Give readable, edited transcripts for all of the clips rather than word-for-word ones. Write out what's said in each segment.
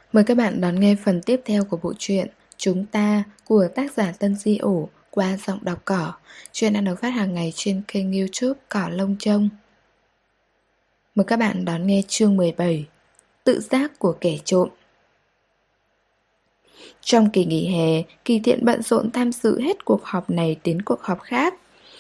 Mời các bạn đón nghe phần tiếp theo của bộ truyện Chúng ta của tác giả Tân Di Ổ qua giọng đọc Cỏ. Truyện đang được phát hàng ngày trên kênh YouTube Cỏ Lông Trông. Mời các bạn đón nghe chương 17 Tự giác của kẻ trộm. Trong kỳ nghỉ hè, Kỳ Thiện bận rộn tham dự hết cuộc họp này đến cuộc họp khác.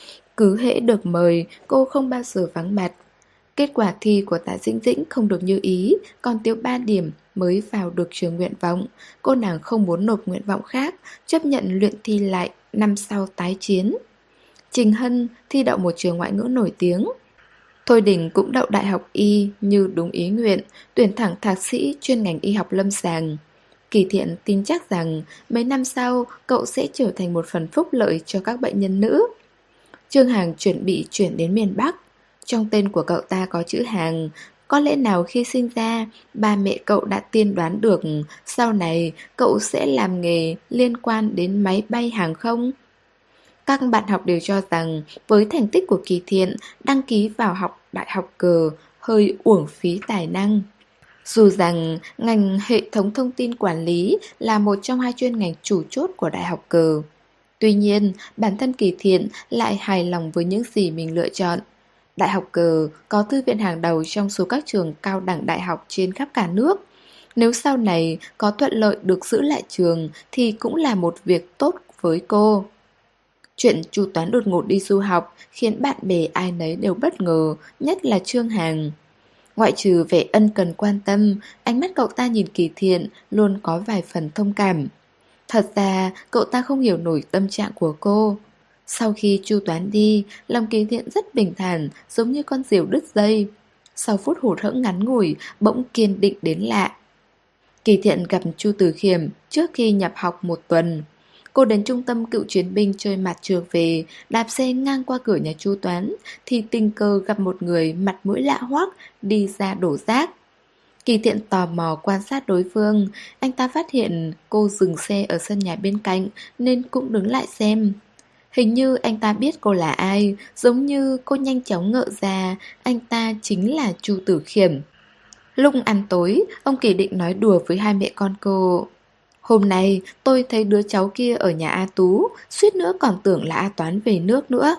Cứ hễ được mời, cô không bao giờ vắng mặt. Kết quả thi của Tạ Dĩnh Dĩnh không được như ý, còn thiếu 3 điểm mới vào được trường nguyện vọng. Cô nàng không muốn nộp nguyện vọng khác, chấp nhận luyện thi lại năm sau tái chiến. Trình Hân thi đậu một trường ngoại ngữ nổi tiếng. Thôi Đình cũng đậu đại học y như đúng ý nguyện, tuyển thẳng thạc sĩ chuyên ngành y học lâm sàng. Kỳ Thiện tin chắc rằng mấy năm sau cậu sẽ trở thành một phần phúc lợi cho các bệnh nhân nữ. Trương Hằng chuẩn bị chuyển đến miền Bắc. Trong tên của cậu ta có chữ Hàng. Có lẽ nào khi sinh ra, ba mẹ cậu đã tiên đoán được sau này cậu sẽ làm nghề liên quan đến máy bay hàng không? Các bạn học đều cho rằng với thành tích của Kỳ Thiện, đăng ký vào học đại học cờ hơi uổng phí tài năng. Dù rằng ngành hệ thống thông tin quản lý là một trong hai chuyên ngành chủ chốt của đại học cờ. Tuy nhiên, bản thân Kỳ Thiện lại hài lòng với những gì mình lựa chọn. Đại học cờ có thư viện hàng đầu trong số các trường cao đẳng đại học trên khắp cả nước. Nếu sau này có thuận lợi được giữ lại trường thì cũng là một việc tốt với cô. Chuyện Chu Toán đột ngột đi du học khiến bạn bè ai nấy đều bất ngờ, nhất là Trương Hằng. Ngoại trừ vẻ ân cần quan tâm, ánh mắt cậu ta nhìn Kỳ Thiện luôn có vài phần thông cảm. Thật ra cậu ta không hiểu nổi tâm trạng của cô. Sau khi Chu Toán đi, lòng Kỳ Thiện rất bình thản, giống như con diều đứt dây. Sau phút hụt hẫng ngắn ngủi, bỗng kiên định đến lạ. Kỳ Thiện gặp Chu Tử Khiêm trước khi nhập học một tuần. Cô đến trung tâm cựu chiến binh chơi mặt trược về, đạp xe ngang qua cửa nhà Chu Toán, thì tình cờ gặp một người mặt mũi lạ hoắc đi ra đổ rác. Kỳ Thiện tò mò quan sát đối phương, anh ta phát hiện cô dừng xe ở sân nhà bên cạnh nên cũng đứng lại xem. Hình như anh ta biết cô là ai, giống như cô nhanh chóng ngỡ ra anh ta chính là Chu Tử Khiêm. Lúc ăn tối, ông Kỳ định nói đùa với hai mẹ con cô. Hôm nay tôi thấy đứa cháu kia ở nhà A Tú, suýt nữa còn tưởng là A Toán về nước nữa.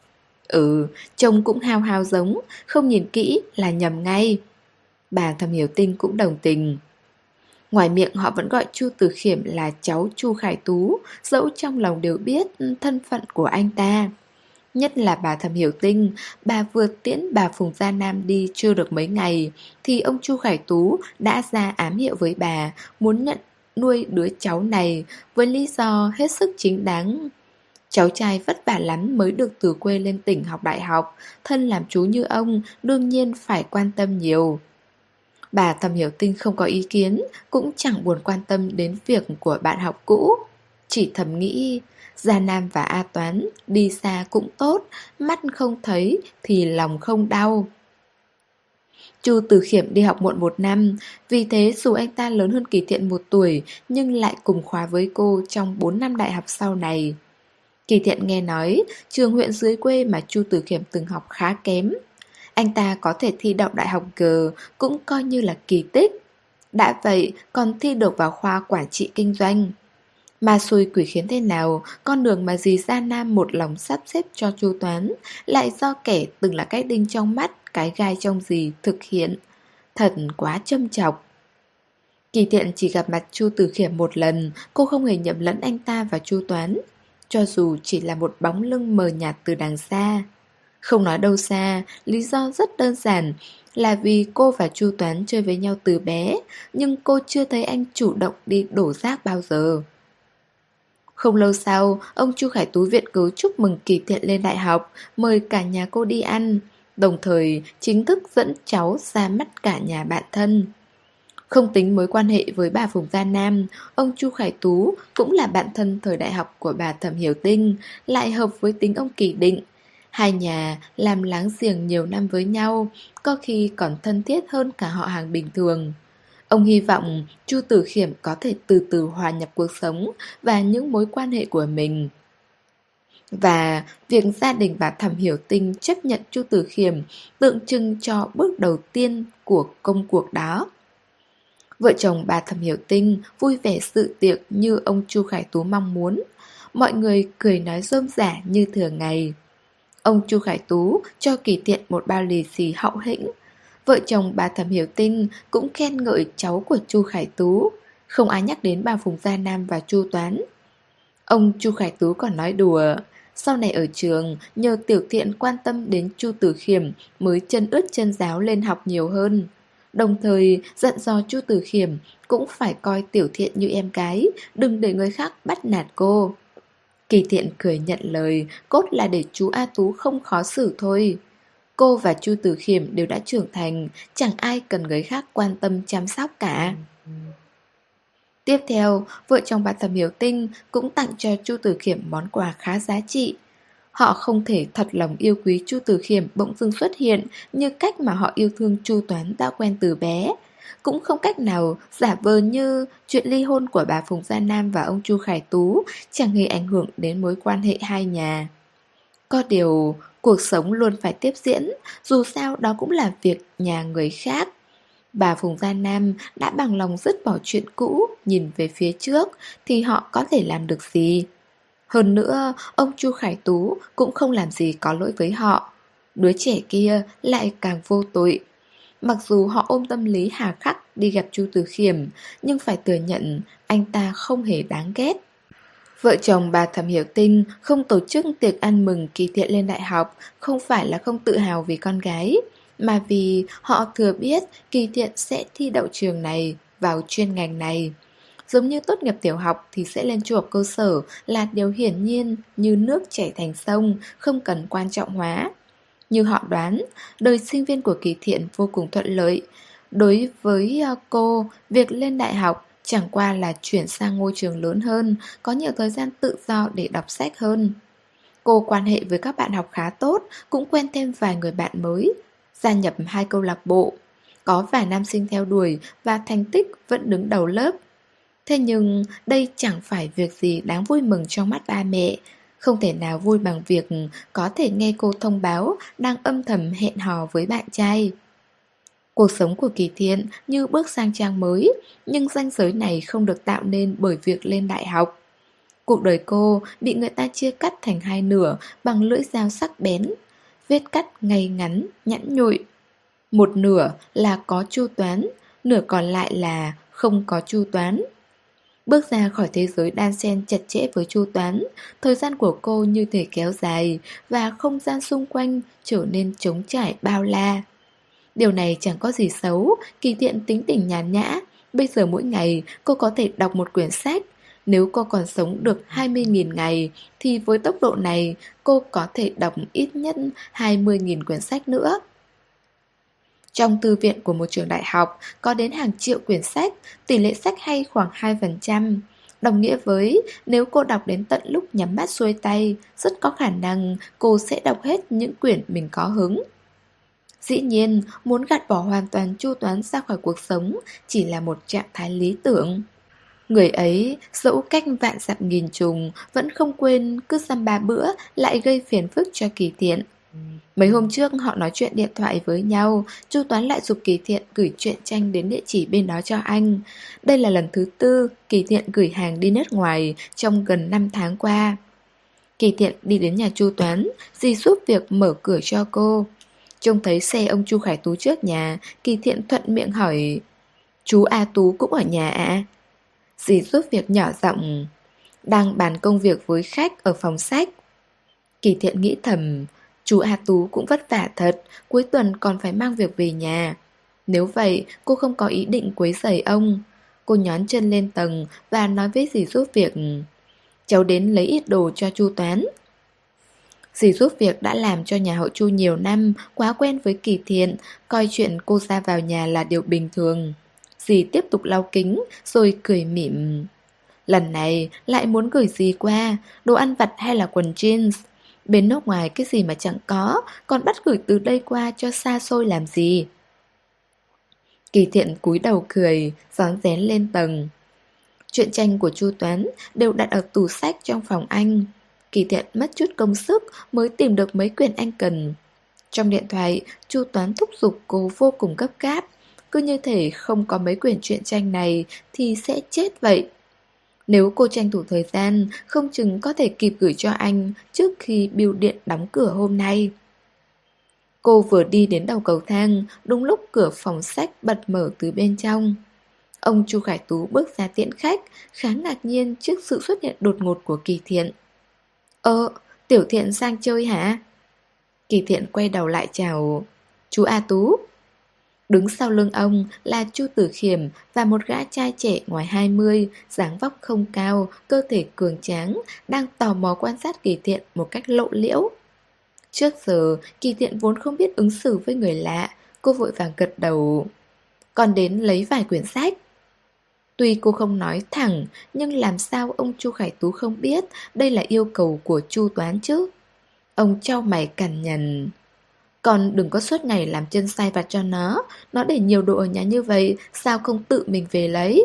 Trông cũng hao hao giống, không nhìn kỹ là nhầm ngay. Bà Thẩm Hiểu Tinh cũng đồng tình. Ngoài miệng họ vẫn gọi Chu Tử Khiêm là cháu Chu Khải Tú, dẫu trong lòng đều biết thân phận của anh ta. Nhất là bà Thẩm Hiểu Tinh, bà vừa tiễn bà Phùng Gia Nam đi chưa được mấy ngày, thì ông Chu Khải Tú đã ra ám hiệu với bà, muốn nhận nuôi đứa cháu này với lý do hết sức chính đáng. Cháu trai vất vả lắm mới được từ quê lên tỉnh học đại học, thân làm chú như ông đương nhiên phải quan tâm nhiều. Bà Thẩm Hiểu Tinh không có ý kiến, cũng chẳng buồn quan tâm đến việc của bạn học cũ. Chỉ thầm nghĩ, Gia Nam và A Toán đi xa cũng tốt, mắt không thấy thì lòng không đau. Chu Tử Khiêm đi học muộn một năm, vì thế dù anh ta lớn hơn Kỳ Thiện một tuổi nhưng lại cùng khóa với cô trong 4 năm đại học sau này. Kỳ Thiện nghe nói trường huyện dưới quê mà Chu Tử Khiêm từng học khá kém. Anh ta có thể thi đậu đại học G cũng coi như là kỳ tích. Đã vậy còn thi được vào khoa quản trị kinh doanh. Mà xui quỷ khiến thế nào, con đường mà dì Gia Nam một lòng sắp xếp cho Chu Toán lại do kẻ từng là cái đinh trong mắt, cái gai trong dì thực hiện. Thật quá châm chọc. Kỳ Thiện chỉ gặp mặt Chu Tử Khiêm một lần, cô không hề nhầm lẫn anh ta và Chu Toán, cho dù chỉ là một bóng lưng mờ nhạt từ đằng xa. Không nói đâu xa, lý do rất đơn giản là vì cô và Chu Toán chơi với nhau từ bé, nhưng cô chưa thấy anh chủ động đi đổ rác bao giờ. Không lâu sau, ông Chu Khải Tú viện cớ chúc mừng Kỳ Thiện lên đại học, mời cả nhà cô đi ăn, đồng thời chính thức dẫn cháu ra mắt cả nhà bạn thân. Không tính mối quan hệ với bà Phùng Gia Nam, ông Chu Khải Tú cũng là bạn thân thời đại học của bà Thẩm Hiểu Tinh, lại hợp với tính ông Kỳ Định. Hai nhà làm láng giềng nhiều năm với nhau, có khi còn thân thiết hơn cả họ hàng bình thường. Ông hy vọng Chu Tử Khiêm có thể từ từ hòa nhập cuộc sống và những mối quan hệ của mình. Và việc gia đình bà Thẩm Hiểu Tinh chấp nhận Chu Tử Khiêm tượng trưng cho bước đầu tiên của công cuộc đó. Vợ chồng bà Thẩm Hiểu Tinh vui vẻ dự tiệc như ông Chu Khải Tú mong muốn. Mọi người cười nói rôm rả như thường ngày. Ông Chu Khải Tú cho Kỳ Thiện một bao lì xì hậu hĩnh. Vợ chồng bà Thẩm Hiểu Tinh cũng khen ngợi cháu của Chu Khải Tú. Không ai nhắc đến bà Phùng Gia Nam và Chu Toán. Ông Chu Khải Tú còn nói đùa, sau này ở trường nhờ Tiểu Thiện quan tâm đến Chu Tử Khiêm mới chân ướt chân ráo lên học nhiều hơn. Đồng thời dặn dò Chu Tử Khiêm cũng phải coi Tiểu Thiện như em gái, đừng để người khác bắt nạt cô. Kỳ Thiện cười nhận lời, cốt là để chú A Tú không khó xử thôi. Cô và Chu Tử Khiêm đều đã trưởng thành, chẳng ai cần người khác quan tâm chăm sóc cả. Tiếp theo, vợ chồng bà Thẩm Hiểu Tinh cũng tặng cho Chu Tử Khiêm món quà khá giá trị. Họ không thể thật lòng yêu quý Chu Tử Khiêm bỗng dưng xuất hiện như cách mà họ yêu thương Chu Toán đã quen từ bé. Cũng không cách nào giả vờ như chuyện ly hôn của bà Phùng Gia Nam và ông Chu Khải Tú chẳng hề ảnh hưởng đến mối quan hệ hai nhà. Có điều, cuộc sống luôn phải tiếp diễn, dù sao đó cũng là việc nhà người khác. Bà Phùng Gia Nam đã bằng lòng dứt bỏ chuyện cũ, nhìn về phía trước, thì họ có thể làm được gì? Hơn nữa, ông Chu Khải Tú cũng không làm gì có lỗi với họ. Đứa trẻ kia lại càng vô tội. Mặc dù họ ôm tâm lý hà khắc đi gặp Chu Tử Khiêm, nhưng phải thừa nhận anh ta không hề đáng ghét. Vợ chồng bà Thẩm Hiểu Tinh không tổ chức tiệc ăn mừng Kỳ Thiện lên đại học không phải là không tự hào vì con gái, mà vì họ thừa biết Kỳ Thiện sẽ thi đậu trường này, vào chuyên ngành này. Giống như tốt nghiệp tiểu học thì sẽ lên trung học cơ sở là điều hiển nhiên như nước chảy thành sông, không cần quan trọng hóa. Như họ đoán, đời sinh viên của Kỳ Thiện vô cùng thuận lợi. Đối với cô, việc lên đại học chẳng qua là chuyển sang ngôi trường lớn hơn, có nhiều thời gian tự do để đọc sách hơn. Cô quan hệ với các bạn học khá tốt, cũng quen thêm vài người bạn mới, gia nhập 2 câu lạc bộ. Có vài nam sinh theo đuổi và thành tích vẫn đứng đầu lớp. Thế nhưng đây chẳng phải việc gì đáng vui mừng trong mắt ba mẹ. Không thể nào vui bằng việc có thể nghe cô thông báo đang âm thầm hẹn hò với bạn trai. Cuộc sống của Kỳ Thiện như bước sang trang mới, nhưng ranh giới này không được tạo nên bởi việc lên đại học. Cuộc đời cô bị người ta chia cắt thành 2 nửa bằng lưỡi dao sắc bén, vết cắt ngay ngắn, nhẵn nhụi. Một nửa là có Chu Toán, nửa còn lại là không có Chu Toán. Bước ra khỏi thế giới đan xen chặt chẽ với Chu Toán, thời gian của cô như thể kéo dài và không gian xung quanh trở nên trống trải bao la. Điều này chẳng có gì xấu, Kỳ Thiện tính tình nhàn nhã. Bây giờ mỗi ngày cô có thể đọc một quyển sách. Nếu cô còn sống được 20.000 ngày, thì với tốc độ này cô có thể đọc ít nhất 20.000 quyển sách nữa. Trong thư viện của một trường đại học có đến hàng triệu quyển sách, tỷ lệ sách hay khoảng 2%. Đồng nghĩa với nếu cô đọc đến tận lúc nhắm mắt xuôi tay, rất có khả năng cô sẽ đọc hết những quyển mình có hứng. Dĩ nhiên, muốn gạt bỏ hoàn toàn Chu Toán ra khỏi cuộc sống chỉ là một trạng thái lý tưởng. Người ấy, dẫu cách vạn dặm nghìn trùng, vẫn không quên cứ dăm 3 bữa lại gây phiền phức cho Kỳ Thiện. Mấy hôm trước họ nói chuyện điện thoại với nhau, Chu Toán lại giục Kỳ Thiện gửi truyện tranh đến địa chỉ bên đó cho anh. Đây là lần thứ 4 Kỳ Thiện gửi hàng đi nước ngoài trong gần 5 tháng qua. Kỳ Thiện đi đến nhà Chu Toán, dì giúp việc mở cửa cho cô. Trông thấy xe ông Chu Khải Tú trước nhà, Kỳ Thiện thuận miệng hỏi: "Chú A Tú cũng ở nhà ạ?" Dì giúp việc nhỏ giọng: "Đang bàn công việc với khách ở phòng sách." Kỳ Thiện nghĩ thầm, chú A Tú cũng vất vả thật, cuối tuần còn phải mang việc về nhà. Nếu vậy, cô không có ý định quấy rầy ông. Cô nhón chân lên tầng và nói với dì giúp việc: "Cháu đến lấy ít đồ cho Chu Toán." Dì giúp việc đã làm cho nhà họ Chu nhiều năm, quá quen với Kỳ Thiện, coi chuyện cô ra vào nhà là điều bình thường. Dì tiếp tục lau kính, rồi cười mỉm. Lần này lại muốn gửi gì qua, đồ ăn vặt hay là quần jeans? Bên nước ngoài cái gì mà chẳng có, còn bắt gửi từ đây qua cho xa xôi làm gì? Kỳ Thiện cúi đầu cười, rón rén lên tầng. Truyện tranh của Chu Toán đều đặt ở tủ sách trong phòng anh. Kỳ Thiện mất chút công sức mới tìm được mấy quyển anh cần. Trong điện thoại, Chu Toán thúc giục cô vô cùng gấp gáp. cứ như thể không có mấy quyển truyện tranh này thì sẽ chết vậy. Nếu cô tranh thủ thời gian, không chừng có thể kịp gửi cho anh trước khi bưu điện đóng cửa hôm nay. Cô vừa đi đến đầu cầu thang, đúng lúc cửa phòng sách bật mở từ bên trong. Ông Chu Khải Tú bước ra tiễn khách, khá ngạc nhiên trước sự xuất hiện đột ngột của Kỳ Thiện. Tiểu Thiện sang chơi hả? Kỳ Thiện quay đầu lại chào. Chú A Tú. Đứng sau lưng ông là Chu Tử Khiểm và một gã trai trẻ ngoài 20, dáng vóc không cao, cơ thể cường tráng, đang tò mò quan sát Kỳ Thiện một cách lộ liễu. Trước giờ, Kỳ Thiện vốn không biết ứng xử với người lạ, cô vội vàng gật đầu. Còn đến lấy vài quyển sách. Tuy cô không nói thẳng, nhưng làm sao ông Chu Khải Tú không biết đây là yêu cầu của Chu Toán chứ? Ông chau mày cằn nhằn. Còn đừng có suốt ngày làm chân sai vặt cho nó để nhiều đồ ở nhà như vậy, sao không tự mình về lấy?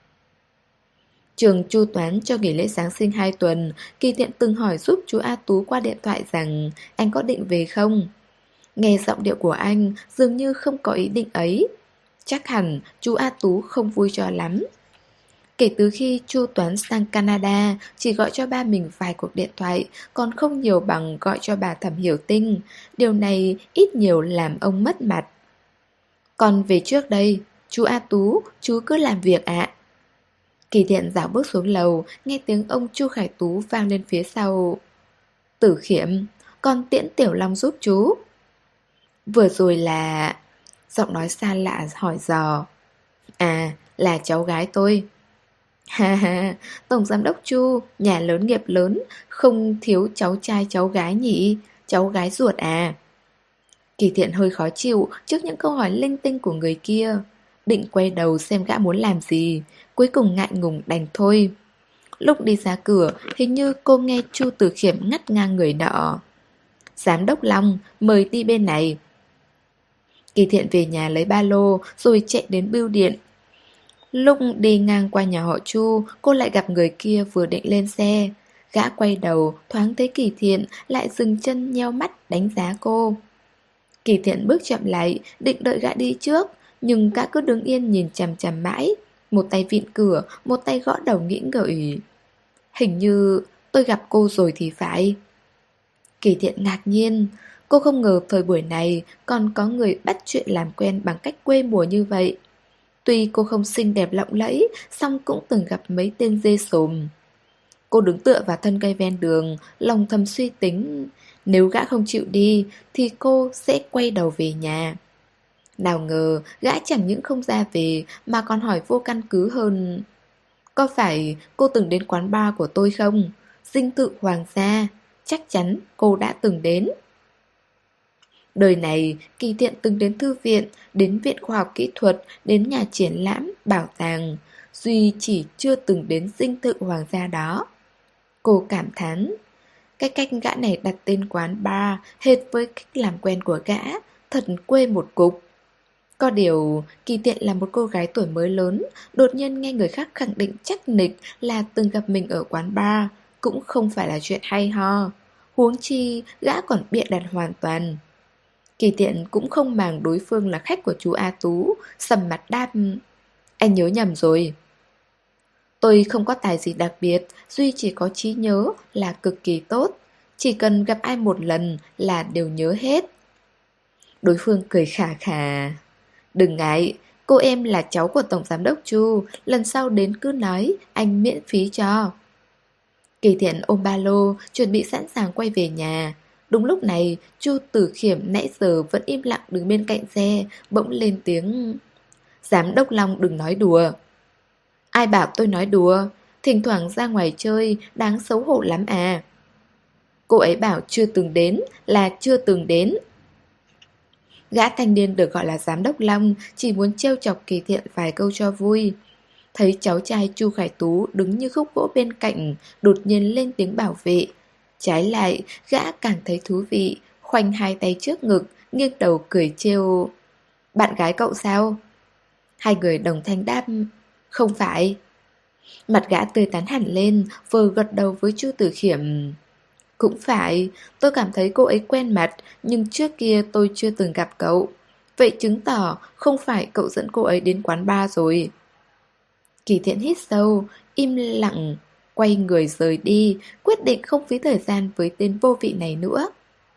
Trường Chu Toán cho nghỉ lễ Giáng sinh 2 tuần, Kỳ Thiện từng hỏi giúp chú A Tú qua điện thoại rằng anh có định về không. Nghe giọng điệu của anh dường như không có ý định ấy. Chắc hẳn chú A Tú không vui cho lắm. Kể từ khi Chu Toán sang Canada, chỉ gọi cho ba mình vài cuộc điện thoại, còn không nhiều bằng gọi cho bà Thẩm Hiểu Tinh. Điều này ít nhiều làm ông mất mặt. Còn về trước đây, chú A Tú, chú cứ làm việc ạ. Kỳ Thiện dạo bước xuống lầu, nghe tiếng ông Chu Khải Tú vang lên phía sau. Tử Khiểm, con tiễn Tiểu Long giúp chú. Vừa rồi là... Giọng nói xa lạ hỏi dò. À, là cháu gái tôi. Ha ha, Tổng Giám đốc Chu, nhà lớn nghiệp lớn, không thiếu cháu trai cháu gái nhỉ, cháu gái ruột à. Kỳ Thiện hơi khó chịu trước những câu hỏi linh tinh của người kia. Định quay đầu xem gã muốn làm gì, cuối cùng ngại ngùng đành thôi. Lúc đi ra cửa, hình như cô nghe Chu Tử Khiểm ngắt ngang người nọ. Giám đốc Long, mời đi bên này. Kỳ Thiện về nhà lấy ba lô rồi chạy đến bưu điện. Lúc đi ngang qua nhà họ Chu, cô lại gặp người kia vừa định lên xe. Gã quay đầu, thoáng thấy Kỳ Thiện, lại dừng chân nheo mắt đánh giá cô. Kỳ Thiện bước chậm lại, định đợi gã đi trước, nhưng gã cứ đứng yên nhìn chằm chằm mãi. Một tay vịn cửa, một tay gõ đầu nghĩ ngợi. Hình như tôi gặp cô rồi thì phải. Kỳ Thiện ngạc nhiên. Cô không ngờ thời buổi này còn có người bắt chuyện làm quen bằng cách quê mùa như vậy. Tuy cô không xinh đẹp lộng lẫy, song cũng từng gặp mấy tên dê sồm. Cô đứng tựa vào thân cây ven đường, lòng thầm suy tính. Nếu gã không chịu đi, thì cô sẽ quay đầu về nhà. Nào ngờ, gã chẳng những không ra về, mà còn hỏi vô căn cứ hơn. Có phải cô từng đến quán bar của tôi không? Dinh thự Hoàng gia. Chắc chắn cô đã từng đến. Đời này, Kỳ Thiện từng đến thư viện, đến viện khoa học kỹ thuật, đến nhà triển lãm, bảo tàng. Duy chỉ chưa từng đến dinh thự Hoàng gia đó. Cô cảm thán. Cái cách gã này đặt tên quán bar hệt với cách làm quen của gã, thật quê một cục. Có điều, Kỳ Thiện là một cô gái tuổi mới lớn, đột nhiên nghe người khác khẳng định chắc nịch là từng gặp mình ở quán bar, cũng không phải là chuyện hay ho. Huống chi, gã còn bịa đặt hoàn toàn. Kỳ Thiện cũng không màng đối phương là khách của chú A Tú, sầm mặt đáp. Anh nhớ nhầm rồi. Tôi không có tài gì đặc biệt, duy chỉ có trí nhớ là cực kỳ tốt. Chỉ cần gặp ai một lần là đều nhớ hết. Đối phương cười khà khà. Đừng ngại, cô em là cháu của Tổng Giám đốc Chu, lần sau đến cứ nói, anh miễn phí cho. Kỳ Thiện ôm ba lô, chuẩn bị sẵn sàng quay về nhà. Đúng lúc này, Chu Tử Khiểm nãy giờ vẫn im lặng đứng bên cạnh xe, bỗng lên tiếng. Giám đốc Long đừng nói đùa. Ai bảo tôi nói đùa, thỉnh thoảng ra ngoài chơi, đáng xấu hổ lắm à. Cô ấy bảo chưa từng đến, là chưa từng đến. Gã thanh niên được gọi là Giám đốc Long chỉ muốn trêu chọc Kỳ Thiện vài câu cho vui. Thấy cháu trai Chu Khải Tú đứng như khúc gỗ bên cạnh, đột nhiên lên tiếng bảo vệ. Trái lại, gã càng thấy thú vị, khoanh hai tay trước ngực, nghiêng đầu cười trêu. Bạn gái cậu sao? Hai người đồng thanh đáp. Không phải. Mặt gã tươi tắn hẳn lên, vừa gật đầu với Chu Tử Khiểm. Cũng phải, tôi cảm thấy cô ấy quen mặt, nhưng trước kia tôi chưa từng gặp cậu. Vậy chứng tỏ không phải cậu dẫn cô ấy đến quán bar rồi. Kỳ Thiện hít sâu, im lặng, quay người rời đi, quyết định không phí thời gian với tên vô vị này nữa.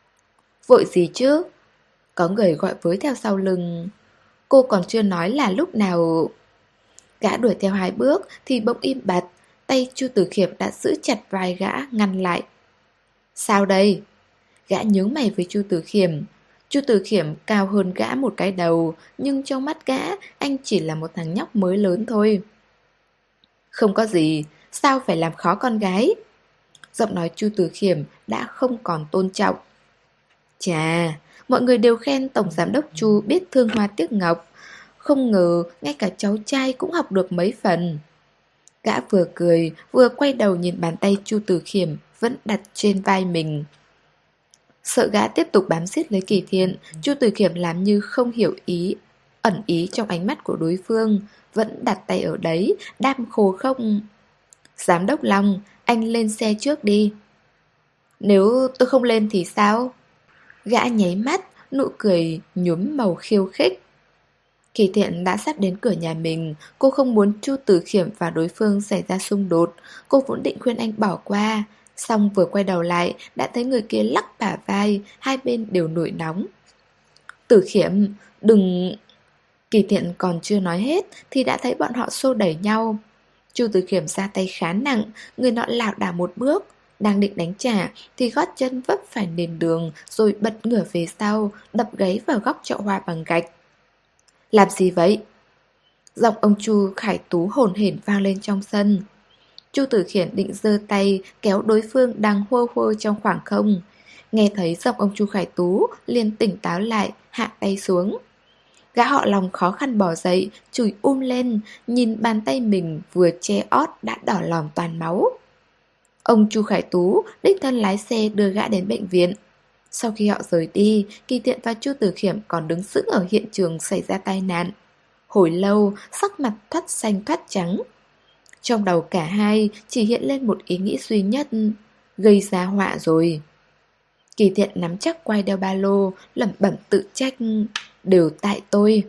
Vội gì chứ? Có người gọi với theo sau lưng. Cô còn chưa nói là lúc nào. Gã đuổi theo 2 bước thì bỗng im bặt, tay Chu Tử Khiêm đã giữ chặt vai gã ngăn lại. Sao đây? Gã nhướng mày với Chu Tử Khiêm. Chu Tử Khiêm cao hơn gã một cái đầu, nhưng trong mắt gã, anh chỉ là một thằng nhóc mới lớn thôi. Không có gì, sao phải làm khó con gái? Giọng nói Chu Tử Khiêm đã không còn tôn trọng. Chà, mọi người đều khen Tổng Giám đốc Chu biết thương hoa tiếc ngọc. Không ngờ ngay cả cháu trai cũng học được mấy phần. Gã vừa cười, vừa quay đầu nhìn bàn tay Chu Tử Khiêm vẫn đặt trên vai mình. Sợ gã tiếp tục bám giết lấy Kỳ Thiện, Chu Tử Khiêm làm như không hiểu ẩn ý trong ánh mắt của đối phương, vẫn đặt tay ở đấy, đam khô không. Giám đốc Long, anh lên xe trước đi. Nếu tôi không lên thì sao? Gã nháy mắt, nụ cười nhuốm màu khiêu khích. Kỳ Thiện đã sắp đến cửa nhà mình, cô không muốn Chu Tử Khiêm và đối phương xảy ra xung đột. Cô vốn định khuyên anh bỏ qua, xong vừa quay đầu lại đã thấy người kia lắc bả vai, hai bên đều nổi nóng. Tử Khiêm, đừng... Kỳ Thiện còn chưa nói hết thì đã thấy bọn họ xô đẩy nhau. Chu Tử Khiêm ra tay khá nặng, người nọ lảo đảo một bước. Đang định đánh trả thì gót chân vấp phải nền đường rồi bật ngửa về sau, đập gáy vào góc chậu hoa bằng gạch. Làm gì vậy? Giọng ông Chu Khải Tú hồn hển vang lên trong sân. Chu Tử Khiển định giơ tay kéo đối phương đang hô hô trong khoảng không. Nghe thấy giọng ông Chu Khải Tú liền tỉnh táo lại, hạ tay xuống. Gã họ Lòng khó khăn bỏ dậy, chùi lên, nhìn bàn tay mình vừa che ót đã đỏ lòm toàn máu. Ông Chu Khải Tú đích thân lái xe đưa gã đến bệnh viện. Sau khi họ rời đi, Kỳ Thiện và Chu Tử Khiêm còn đứng sững ở hiện trường xảy ra tai nạn. Hồi lâu, sắc mặt thoát xanh thoát trắng. Trong đầu cả hai chỉ hiện lên một ý nghĩ duy nhất, gây ra họa rồi. Kỳ Thiện nắm chắc quai đeo ba lô, lẩm bẩm tự trách, đều tại tôi.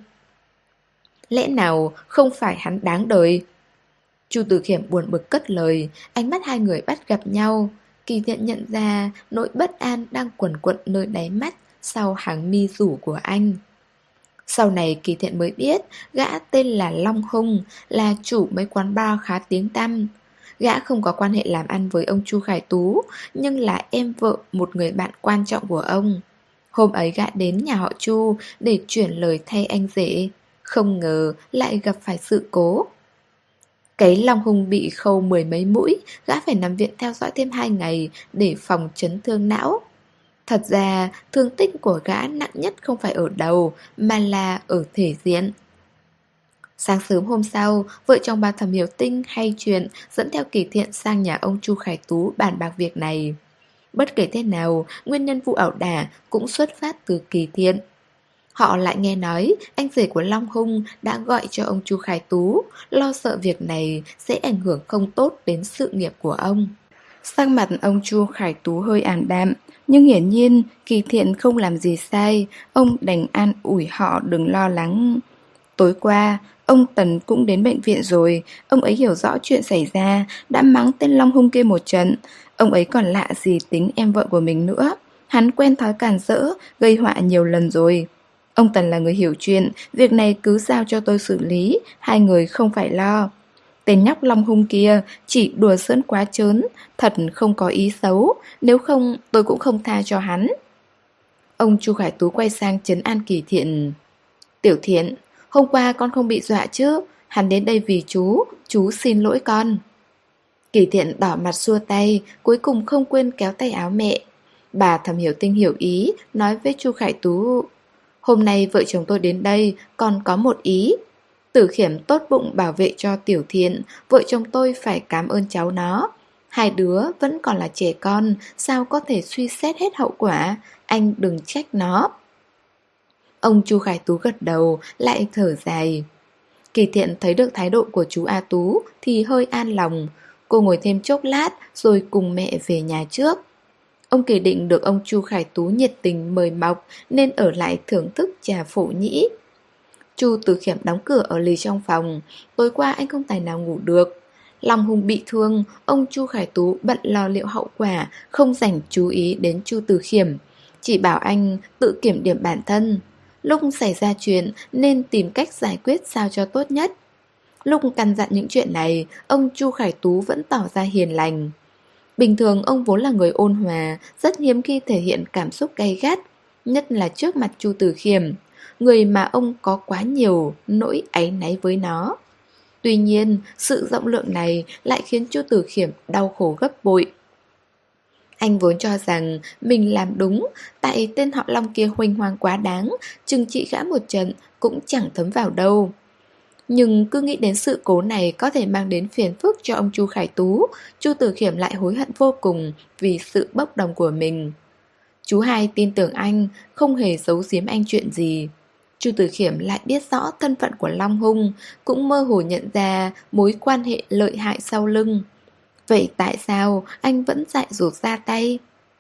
Lẽ nào không phải hắn đáng đời? Chu Tử Khiêm buồn bực cất lời, ánh mắt hai người bắt gặp nhau. Kỳ Thiện nhận ra nỗi bất an đang quẩn quẩn nơi đáy mắt sau hàng mi rủ của anh. Sau này Kỳ Thiện mới biết gã tên là Long Hung, là chủ mấy quán bar khá tiếng tăm. Gã không có quan hệ làm ăn với ông Chu Khải Tú, nhưng là em vợ một người bạn quan trọng của ông. Hôm ấy gã đến nhà họ Chu để chuyển lời thay anh rể, không ngờ lại gặp phải sự cố. Cái Long Hung bị khâu 10 mấy mũi, gã phải nằm viện theo dõi thêm 2 ngày để phòng chấn thương não. Thật ra, thương tích của gã nặng nhất không phải ở đầu, mà là ở thể diện. Sáng sớm hôm sau, vợ chồng bà Thẩm Hiểu Tinh hay chuyện dẫn theo Kỳ Thiện sang nhà ông Chu Khải Tú bàn bạc việc này. Bất kể thế nào, nguyên nhân vụ ẩu đả cũng xuất phát từ Kỳ Thiện. Họ lại nghe nói anh rể của Long Hung đã gọi cho ông Chu Khải Tú, lo sợ việc này sẽ ảnh hưởng không tốt đến sự nghiệp của ông. Sắc mặt ông Chu Khải Tú hơi ảm đạm, nhưng hiển nhiên Kỳ Thiện không làm gì sai, ông đành an ủi họ đừng lo lắng. Tối qua, ông Tần cũng đến bệnh viện rồi, ông ấy hiểu rõ chuyện xảy ra, đã mắng tên Long Hung kia một trận. Ông ấy còn lạ gì tính em vợ của mình nữa, hắn quen thói càn rỡ, gây họa nhiều lần rồi. Ông Tần là người hiểu chuyện, việc này cứ giao cho tôi xử lý, hai người không phải lo. Tên nhóc Long Hung kia chỉ đùa giỡn quá trớn, thật không có ý xấu, nếu không tôi cũng không tha cho hắn. Ông Chu Khải Tú quay sang trấn an Kỳ Thiện. Tiểu Thiện, hôm qua con không bị dọa chứ, hắn đến đây vì chú xin lỗi con. Kỳ Thiện đỏ mặt xua tay, cuối cùng không quên kéo tay áo mẹ. Bà Thẩm Hiểu Tinh hiểu ý, nói với Chu Khải Tú. Hôm nay vợ chồng tôi đến đây còn có một ý. Tử Khiêm tốt bụng bảo vệ cho Tiểu Thiện, vợ chồng tôi phải cảm ơn cháu nó. Hai đứa vẫn còn là trẻ con, sao có thể suy xét hết hậu quả, anh đừng trách nó. Ông Chu Khải Tú gật đầu, lại thở dài. Kỳ Thiện thấy được thái độ của chú A Tú thì hơi an lòng. Cô ngồi thêm chốc lát rồi cùng mẹ về nhà trước. Ông Kỳ Định được ông Chu Khải Tú nhiệt tình mời mọc nên ở lại thưởng thức trà phổ nhĩ. Chu Từ Khiêm đóng cửa ở lì trong phòng. Tối qua anh không tài nào ngủ được. Long Hùng bị thương, ông Chu Khải Tú bận lo liệu hậu quả, không dành chú ý đến Chu Từ Khiêm, chỉ bảo anh tự kiểm điểm bản thân. Lúc xảy ra chuyện nên tìm cách giải quyết sao cho tốt nhất. Lúc căn dặn những chuyện này, ông Chu Khải Tú vẫn tỏ ra hiền lành. Bình thường ông vốn là người ôn hòa, rất hiếm khi thể hiện cảm xúc gay gắt, nhất là trước mặt Chu Từ Khiêm, người mà ông có quá nhiều nỗi áy náy với nó. Tuy nhiên, sự rộng lượng này lại khiến Chu Từ Khiêm đau khổ gấp bội. Anh vốn cho rằng mình làm đúng, tại tên họ Long kia huênh hoang quá đáng, trừng trị gã một trận cũng chẳng thấm vào đâu. Nhưng cứ nghĩ đến sự cố này có thể mang đến phiền phức cho ông Chu Khải Tú, Chu Từ Khiêm lại hối hận vô cùng vì sự bốc đồng của mình. Chú hai tin tưởng anh, không hề giấu giếm anh chuyện gì. Chu Từ Khiêm lại biết rõ thân phận của Long Hung, cũng mơ hồ nhận ra mối quan hệ lợi hại sau lưng. Vậy tại sao anh vẫn dại dột ra tay?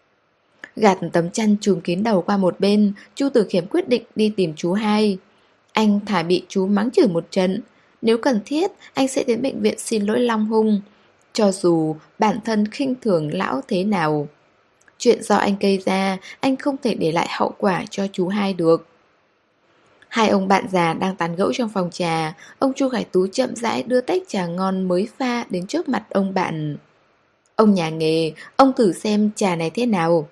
Gạt tấm chăn trùm kín đầu qua một bên, Chu Từ Khiêm quyết định đi tìm chú hai. Anh thà bị chú mắng chửi một trận, nếu cần thiết anh sẽ đến bệnh viện xin lỗi Long Hung, cho dù bản thân khinh thường lão thế nào. Chuyện do anh gây ra, anh không thể để lại hậu quả cho chú hai được. Hai ông bạn già đang tán gẫu trong phòng trà. Ông Chu Khải Tú chậm rãi đưa tách trà ngon mới pha đến trước mặt ông bạn. Ông nhà nghề, ông thử xem trà này thế nào.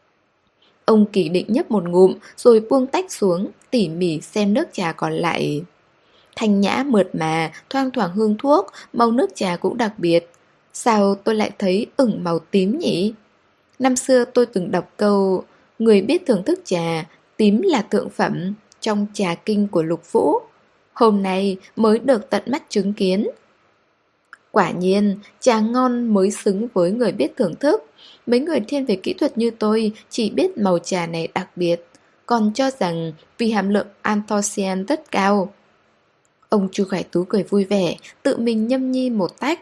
Ông Kỳ Định nhấp một ngụm rồi buông tách xuống, tỉ mỉ xem nước trà còn lại. Thanh nhã mượt mà, thoang thoảng hương thuốc, màu nước trà cũng đặc biệt. Sao tôi lại thấy ửng màu tím nhỉ? Năm xưa tôi từng đọc câu người biết thưởng thức trà, tím là thượng phẩm, trong trà kinh của Lục Vũ. Hôm nay mới được tận mắt chứng kiến. Quả nhiên, trà ngon mới xứng với người biết thưởng thức. Mấy người thiên về kỹ thuật như tôi chỉ biết màu trà này đặc biệt, còn cho rằng vì hàm lượng anthoxan rất cao. Ông Chu Khải Tú cười vui vẻ, tự mình nhâm nhi một tách.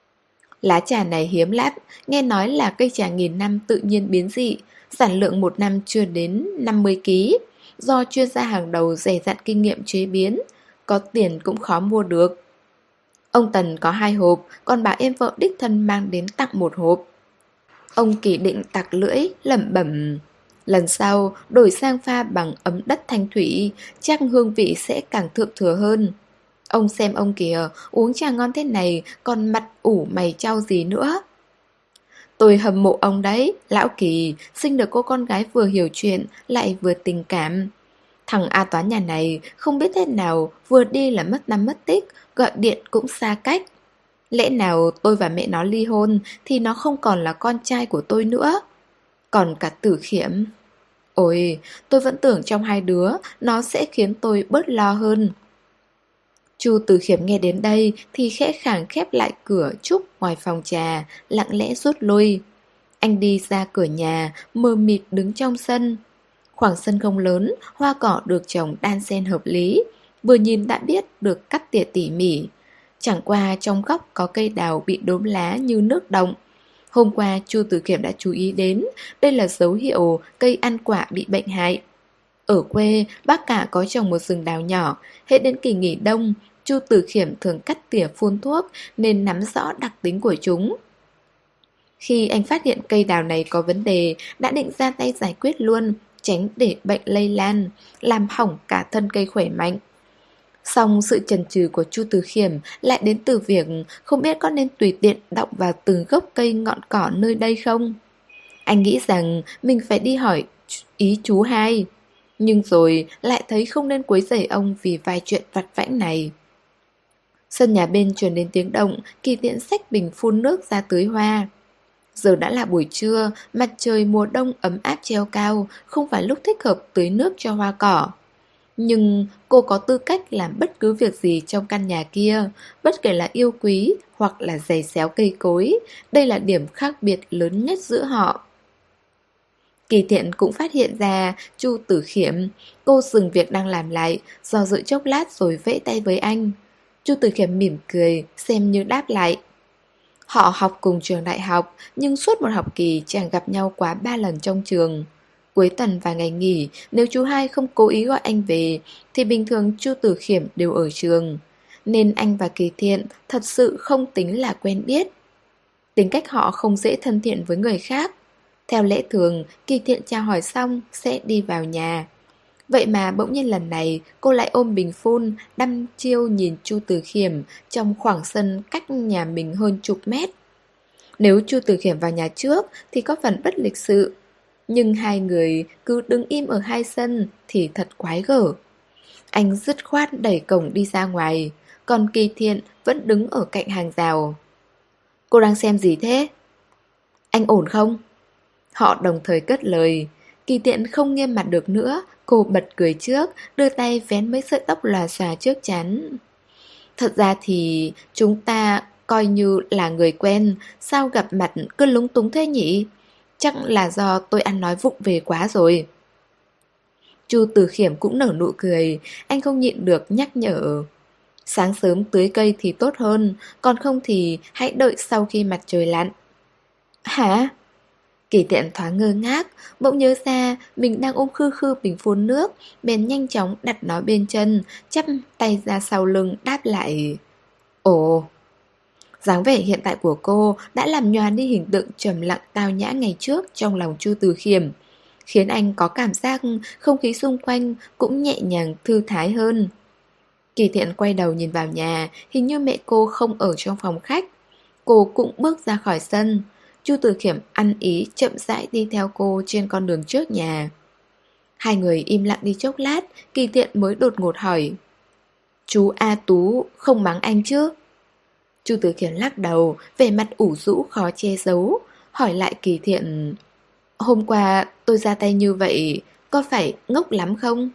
Lá trà này hiếm lắm, nghe nói là cây trà nghìn năm tự nhiên biến dị, sản lượng một năm chưa đến 50 kg, do chuyên gia hàng đầu dày dặn kinh nghiệm chế biến, có tiền cũng khó mua được. Ông Tần có 2 hộp, còn bà em vợ đích thân mang đến tặng 1 hộp. Ông Kỳ Định tặc lưỡi, lẩm bẩm. Lần sau, đổi sang pha bằng ấm đất thanh thủy, chắc hương vị sẽ càng thượng thừa hơn. Ông xem ông kìa, uống trà ngon thế này, còn mặt ủ mày chau gì nữa. Tôi hâm mộ ông đấy, lão Kỳ, sinh được cô con gái vừa hiểu chuyện, lại vừa tình cảm. Thằng A Toán nhà này không biết thế nào, vừa đi là mất năm mất tích, gọi điện cũng xa cách. Lẽ nào tôi và mẹ nó ly hôn thì nó không còn là con trai của tôi nữa. Còn cả Tử Khiêm. Ôi, tôi vẫn tưởng trong hai đứa nó sẽ khiến tôi bớt lo hơn. Chu Từ Khiêm nghe đến đây thì khẽ khàng khép lại cửa trúc ngoài phòng trà, lặng lẽ rút lui. Anh đi ra cửa nhà, mờ mịt đứng trong sân. Khoảng sân không lớn, hoa cỏ được trồng đan xen hợp lý, vừa nhìn đã biết được cắt tỉa tỉ mỉ. Chẳng qua trong góc có cây đào bị đốm lá như nước động. Hôm qua Chu Từ Khiêm đã chú ý đến, đây là dấu hiệu cây ăn quả bị bệnh hại. Ở quê, bác cả có trồng một rừng đào nhỏ, hết đến kỳ nghỉ đông, Chu Từ Khiêm thường cắt tỉa phun thuốc nên nắm rõ đặc tính của chúng. Khi anh phát hiện cây đào này có vấn đề, đã định ra tay giải quyết luôn, tránh để bệnh lây lan, làm hỏng cả thân cây khỏe mạnh. Song sự chần chừ của Chu Từ Khiêm lại đến từ việc không biết có nên tùy tiện động vào từng gốc cây ngọn cỏ nơi đây không. Anh nghĩ rằng mình phải đi hỏi ý chú hai, nhưng rồi lại thấy không nên quấy rầy ông vì vài chuyện vặt vãnh này. Sân nhà bên truyền đến tiếng động, Kỳ Tiễn xách bình phun nước ra tưới hoa. Giờ đã là buổi trưa, mặt trời mùa đông ấm áp treo cao, không phải lúc thích hợp tưới nước cho hoa cỏ. Nhưng cô có tư cách làm bất cứ việc gì trong căn nhà kia, bất kể là yêu quý hoặc là giày xéo cây cối. Đây là điểm khác biệt lớn nhất giữa họ. Kỳ Thiện cũng phát hiện ra Chu Tử Khiêm. Cô dừng việc đang làm lại, do dự chốc lát rồi vẫy tay với anh. Chu Tử Khiêm mỉm cười, xem như đáp lại. Họ học cùng trường đại học, nhưng suốt một học kỳ chẳng gặp nhau quá 3 lần trong trường. Cuối tuần và ngày nghỉ, nếu chú hai không cố ý gọi anh về, thì bình thường Chu Tử Khiêm đều ở trường. Nên anh và Kỳ Thiện thật sự không tính là quen biết. Tính cách họ không dễ thân thiện với người khác. Theo lẽ thường, Kỳ Thiện chào hỏi xong sẽ đi vào nhà. Vậy mà bỗng nhiên lần này cô lại ôm bình phun, đăm chiêu nhìn Chu Tử Khiêm trong khoảng sân cách nhà mình hơn chục mét. Nếu Chu Tử Khiêm vào nhà trước thì có phần bất lịch sự, nhưng hai người cứ đứng im ở hai sân thì thật quái gở. Anh dứt khoát đẩy cổng đi ra ngoài, còn Kỳ Thiện vẫn đứng ở cạnh hàng rào. Cô đang xem gì thế? Anh ổn không? Họ đồng thời cất lời. Kỳ Thiện không nghiêm mặt được nữa, cô bật cười trước, đưa tay vén mấy sợi tóc lòa xòa trước trán. Thật ra thì chúng ta coi như là người quen, sao gặp mặt cứ lúng túng thế nhỉ? Chắc là do tôi ăn nói vụng về quá rồi. Chu Tử Khiêm cũng nở nụ cười, anh không nhịn được nhắc nhở. Sáng sớm tưới cây thì tốt hơn, còn không thì hãy đợi sau khi mặt trời lặn. Hả? Kỳ Thiện thoáng ngơ ngác, bỗng nhớ ra mình đang ôm khư khư bình phun nước, bèn nhanh chóng đặt nó bên chân, chắp tay ra sau lưng đáp lại. Ồ, dáng vẻ hiện tại của cô đã làm nhòa đi hình tượng trầm lặng tao nhã ngày trước trong lòng Chu Tử Khiêm, khiến anh có cảm giác không khí xung quanh cũng nhẹ nhàng thư thái hơn. Kỳ Thiện quay đầu nhìn vào nhà, hình như mẹ cô không ở trong phòng khách. Cô cũng bước ra khỏi sân. Chu Tử Khiêm ăn ý chậm rãi đi theo cô trên con đường trước nhà. Hai người im lặng đi chốc lát, Kỳ Thiện mới đột ngột hỏi. Chú A Tú không mắng anh chứ? Chu Tử Khiêm lắc đầu, vẻ mặt ủ rũ khó che giấu, hỏi lại Kỳ Thiện. Hôm qua tôi ra tay như vậy, có phải ngốc lắm không?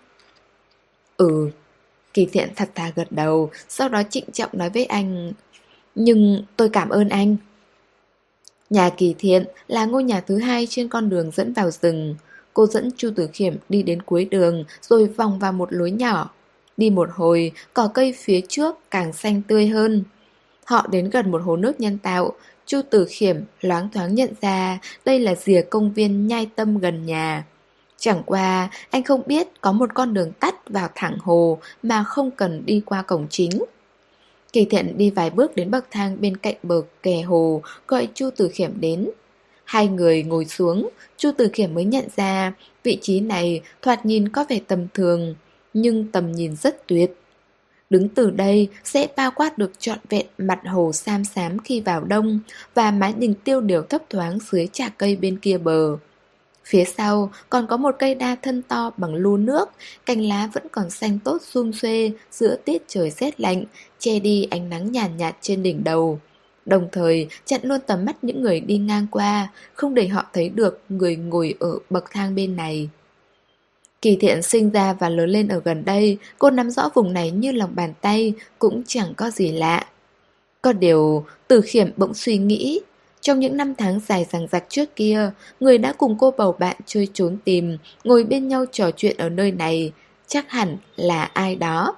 Ừ. Kỳ Thiện thật thà gật đầu, sau đó trịnh trọng nói với anh. Nhưng tôi cảm ơn anh. Nhà Kỳ Thiện là ngôi nhà thứ hai trên con đường dẫn vào rừng. Cô dẫn Chu Tử Khiêm đi đến cuối đường, rồi vòng vào một lối nhỏ. Đi một hồi, cỏ cây phía trước càng xanh tươi hơn. Họ đến gần một hồ nước nhân tạo. Chu Tử Khiêm loáng thoáng nhận ra đây là rìa công viên Nhai Tâm gần nhà. Chẳng qua, anh không biết có một con đường tắt vào thẳng hồ mà không cần đi qua cổng chính. Kỳ Thiện đi vài bước đến bậc thang bên cạnh bờ kè hồ, gọi Chu Tử Khiêm đến. Hai người ngồi xuống, Chu Tử Khiêm mới nhận ra vị trí này thoạt nhìn có vẻ tầm thường, nhưng tầm nhìn rất tuyệt. Đứng từ đây sẽ bao quát được trọn vẹn mặt hồ xám xám khi vào đông và mái đình tiêu điều thấp thoáng dưới chạc cây bên kia bờ. Phía sau còn có một cây đa thân to bằng lu nước, cành lá vẫn còn xanh tốt sum xuê giữa tiết trời rét lạnh, che đi ánh nắng nhàn nhạt trên đỉnh đầu. Đồng thời chặn luôn tầm mắt những người đi ngang qua, không để họ thấy được người ngồi ở bậc thang bên này. Kỳ Thiện sinh ra và lớn lên ở gần đây, cô nắm rõ vùng này như lòng bàn tay, cũng chẳng có gì lạ. Có điều, Tử Khiêm bỗng suy nghĩ, trong những năm tháng dài dằng dặc trước kia, người đã cùng cô bầu bạn chơi trốn tìm, ngồi bên nhau trò chuyện ở nơi này, chắc hẳn là ai đó.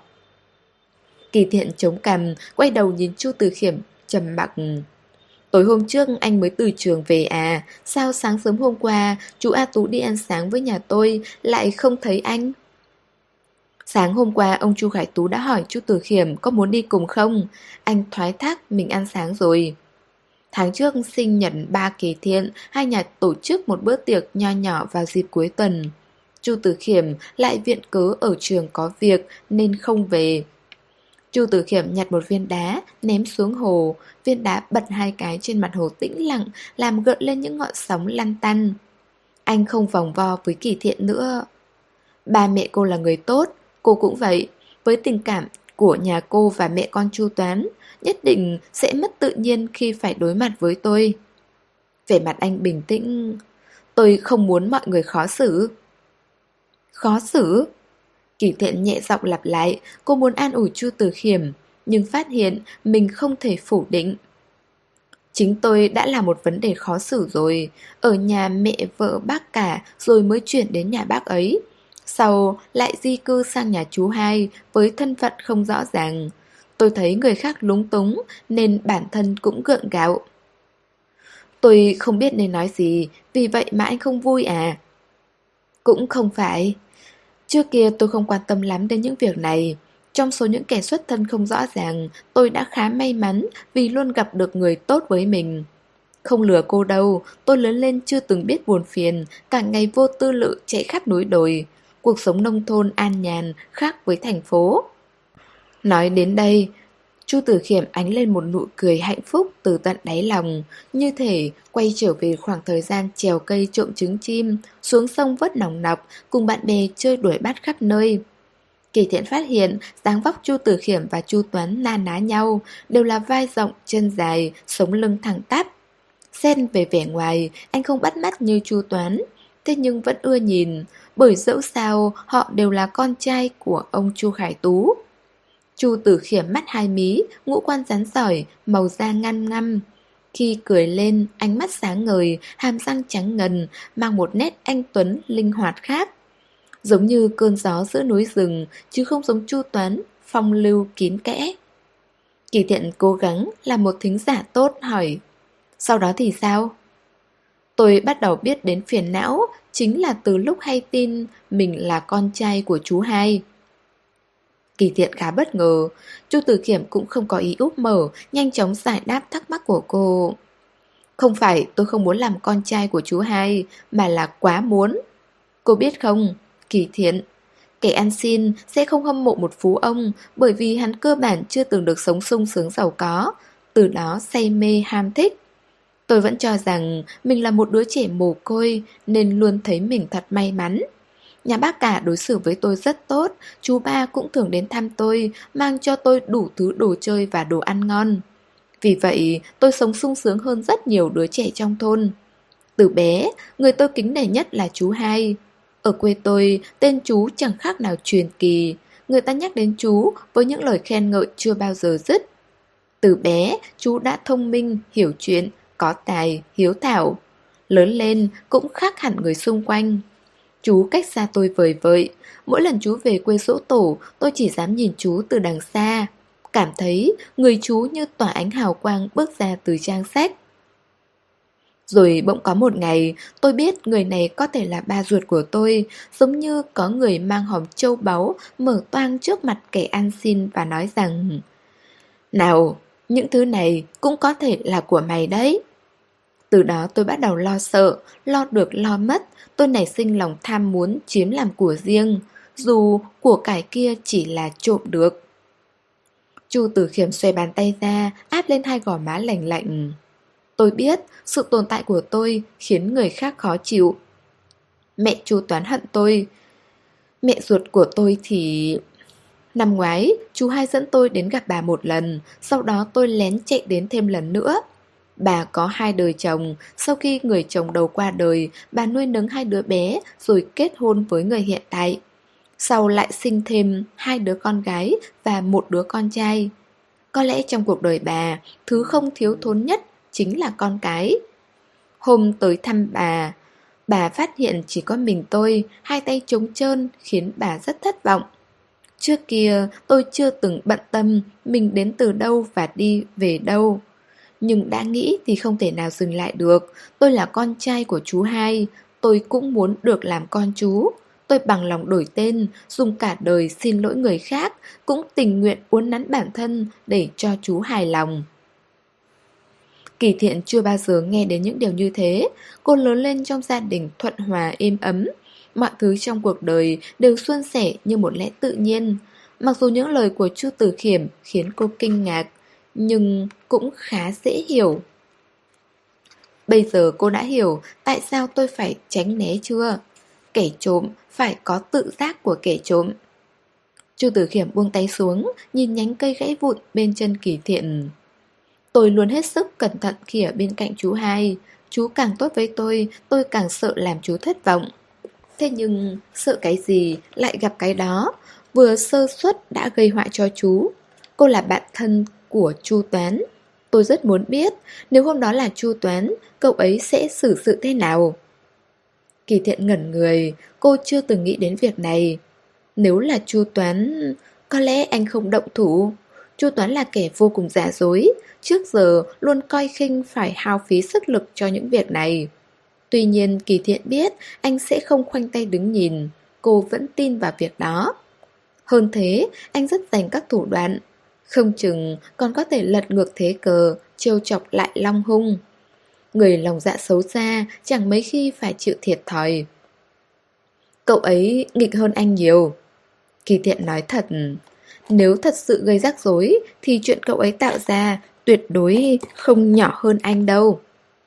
Kỳ Thiện chống cằm, quay đầu nhìn Chu Tử Khiêm, trầm mặc. Tối hôm trước anh mới từ trường về à, sao sáng sớm hôm qua chú A Tú đi ăn sáng với nhà tôi lại không thấy anh? Sáng hôm qua ông Chu Khải Tú đã hỏi Chu Tử Khiêm có muốn đi cùng không? Anh thoái thác mình ăn sáng rồi. Tháng trước sinh nhật ba Kỳ Thiện, hai nhà tổ chức một bữa tiệc nho nhỏ vào dịp cuối tuần. Chu Tử Khiêm lại viện cớ ở trường có việc nên không về. Chu Tử Khiêm nhặt một viên đá, ném xuống hồ. Viên đá bật hai cái trên mặt hồ tĩnh lặng, làm gợn lên những ngọn sóng lăn tăn. Anh không vòng vo với Kỳ Thiện nữa. Ba mẹ cô là người tốt, cô cũng vậy. Với tình cảm của nhà cô và mẹ con Chu Toán, nhất định sẽ mất tự nhiên khi phải đối mặt với tôi. Vẻ mặt anh bình tĩnh. Tôi không muốn mọi người khó xử. Khó xử? Kỳ Thiện nhẹ giọng lặp lại, cô muốn an ủi Chu Tử Khiêm, nhưng phát hiện mình không thể phủ định. Chính tôi đã là một vấn đề khó xử rồi, ở nhà mẹ vợ bác cả rồi mới chuyển đến nhà bác ấy. Sau lại di cư sang nhà chú hai với thân phận không rõ ràng. Tôi thấy người khác lúng túng nên bản thân cũng gượng gạo. Tôi không biết nên nói gì, vì vậy mà anh không vui à? Cũng không phải. Trước kia tôi không quan tâm lắm đến những việc này. Trong số những kẻ xuất thân không rõ ràng, tôi đã khá may mắn vì luôn gặp được người tốt với mình. Không lừa cô đâu, tôi lớn lên chưa từng biết buồn phiền, cả ngày vô tư lự chạy khắp núi đồi. Cuộc sống nông thôn an nhàn khác với thành phố. Nói đến đây, Chu Tử Khiêm ánh lên một nụ cười hạnh phúc từ tận đáy lòng, như thể quay trở về khoảng thời gian trèo cây trộm trứng chim, xuống sông vớt nòng nọc, cùng bạn bè chơi đuổi bắt khắp nơi. Kỳ Thiện phát hiện dáng vóc Chu Tử Khiêm và Chu Tuấn na ná nhau, đều là vai rộng, chân dài, sống lưng thẳng tắp. Xen về vẻ ngoài, anh không bắt mắt như Chu Tuấn, thế nhưng vẫn ưa nhìn, bởi dẫu sao họ đều là con trai của ông Chu Khải Tú. Chu Tử Khiêm mắt hai mí, ngũ quan rắn sỏi, màu da ngăm ngăm. Khi cười lên, ánh mắt sáng ngời, hàm răng trắng ngần, mang một nét anh tuấn linh hoạt khác. Giống như cơn gió giữa núi rừng, chứ không giống Chu Tuấn, phong lưu kín kẽ. Kỳ Thiện cố gắng là một thính giả tốt hỏi: sau đó thì sao? Tôi bắt đầu biết đến phiền não, chính là từ lúc hay tin mình là con trai của chú hai. Kỳ Thiện khá bất ngờ, Chu Tử Khiêm cũng không có ý úp mở, nhanh chóng giải đáp thắc mắc của cô. Không phải tôi không muốn làm con trai của chú hai, mà là quá muốn. Cô biết không, Kỳ Thiện, kẻ ăn xin sẽ không hâm mộ một phú ông bởi vì hắn cơ bản chưa từng được sống sung sướng giàu có, từ đó say mê ham thích. Tôi vẫn cho rằng mình là một đứa trẻ mồ côi nên luôn thấy mình thật may mắn. Nhà bác cả đối xử với tôi rất tốt, chú ba cũng thường đến thăm tôi, mang cho tôi đủ thứ đồ chơi và đồ ăn ngon. Vì vậy, tôi sống sung sướng hơn rất nhiều đứa trẻ trong thôn. Từ bé, người tôi kính nể nhất là chú hai. Ở quê tôi, tên chú chẳng khác nào truyền kỳ. Người ta nhắc đến chú với những lời khen ngợi chưa bao giờ dứt. Từ bé, chú đã thông minh, hiểu chuyện, có tài, hiếu thảo. Lớn lên cũng khác hẳn người xung quanh. Chú cách xa tôi vời vợi. Mỗi lần chú về quê giỗ tổ, tôi chỉ dám nhìn chú từ đằng xa. Cảm thấy người chú như tỏa ánh hào quang bước ra từ trang sách. Rồi bỗng có một ngày, tôi biết người này có thể là ba ruột của tôi, giống như có người mang hòm châu báu mở toang trước mặt kẻ ăn xin và nói rằng: nào, những thứ này cũng có thể là của mày đấy. Từ đó tôi bắt đầu lo sợ, lo được lo mất, tôi nảy sinh lòng tham muốn chiếm làm của riêng, dù của cải kia chỉ là trộm được. Chu Tử Khiêm xoay bàn tay ra, áp lên hai gò má lạnh lạnh. Tôi biết sự tồn tại của tôi khiến người khác khó chịu. Mẹ Chu Toán hận tôi. Mẹ ruột của tôi thì... Năm ngoái, chú hai dẫn tôi đến gặp bà một lần, sau đó tôi lén chạy đến thêm lần nữa. Bà có hai đời chồng, sau khi người chồng đầu qua đời, bà nuôi nấng hai đứa bé rồi kết hôn với người hiện tại. Sau lại sinh thêm hai đứa con gái và một đứa con trai. Có lẽ trong cuộc đời bà, thứ không thiếu thốn nhất chính là con cái. Hôm tới thăm bà phát hiện chỉ có mình tôi, hai tay trống trơn khiến bà rất thất vọng. Trước kia tôi chưa từng bận tâm mình đến từ đâu và đi về đâu. Nhưng đã nghĩ thì không thể nào dừng lại được. Tôi là con trai của chú hai, tôi cũng muốn được làm con chú. Tôi bằng lòng đổi tên, dùng cả đời xin lỗi người khác, cũng tình nguyện uốn nắn bản thân để cho chú hài lòng. Kỳ Thiện chưa bao giờ nghe đến những điều như thế. Cô lớn lên trong gia đình thuận hòa êm ấm. Mọi thứ trong cuộc đời đều suôn sẻ như một lẽ tự nhiên. Mặc dù những lời của Chu Tử Khiêm khiến cô kinh ngạc, nhưng cũng khá dễ hiểu. Bây giờ cô đã hiểu tại sao tôi phải tránh né chưa? Kẻ trộm phải có tự giác của kẻ trộm. Chu Tử Khiêm buông tay xuống, nhìn nhánh cây gãy vụn bên chân Kỳ Thiện. Tôi luôn hết sức cẩn thận khi ở bên cạnh chú hai. Chú càng tốt với tôi càng sợ làm chú thất vọng. Thế nhưng sợ cái gì lại gặp cái đó. Vừa sơ suất đã gây họa cho chú. Cô là bạn thân của Chu Toán. Tôi rất muốn biết nếu hôm đó là Chu Toán, cậu ấy sẽ xử sự thế nào. Kỳ Thiện ngẩn người, cô chưa từng nghĩ đến việc này. Nếu là Chu Toán, có lẽ anh không động thủ. Chu Toán là kẻ vô cùng giả dối, trước giờ luôn coi khinh phải hao phí sức lực cho những việc này. Tuy nhiên Kỳ Thiện biết anh sẽ không khoanh tay đứng nhìn, cô vẫn tin vào việc đó. Hơn thế, anh rất dành các thủ đoạn, không chừng còn có thể lật ngược thế cờ, trêu chọc lại Long Hung. Người lòng dạ xấu xa chẳng mấy khi phải chịu thiệt thòi. Cậu ấy nghịch hơn anh nhiều. Kỳ Thiện nói thật, nếu thật sự gây rắc rối thì chuyện cậu ấy tạo ra tuyệt đối không nhỏ hơn anh đâu.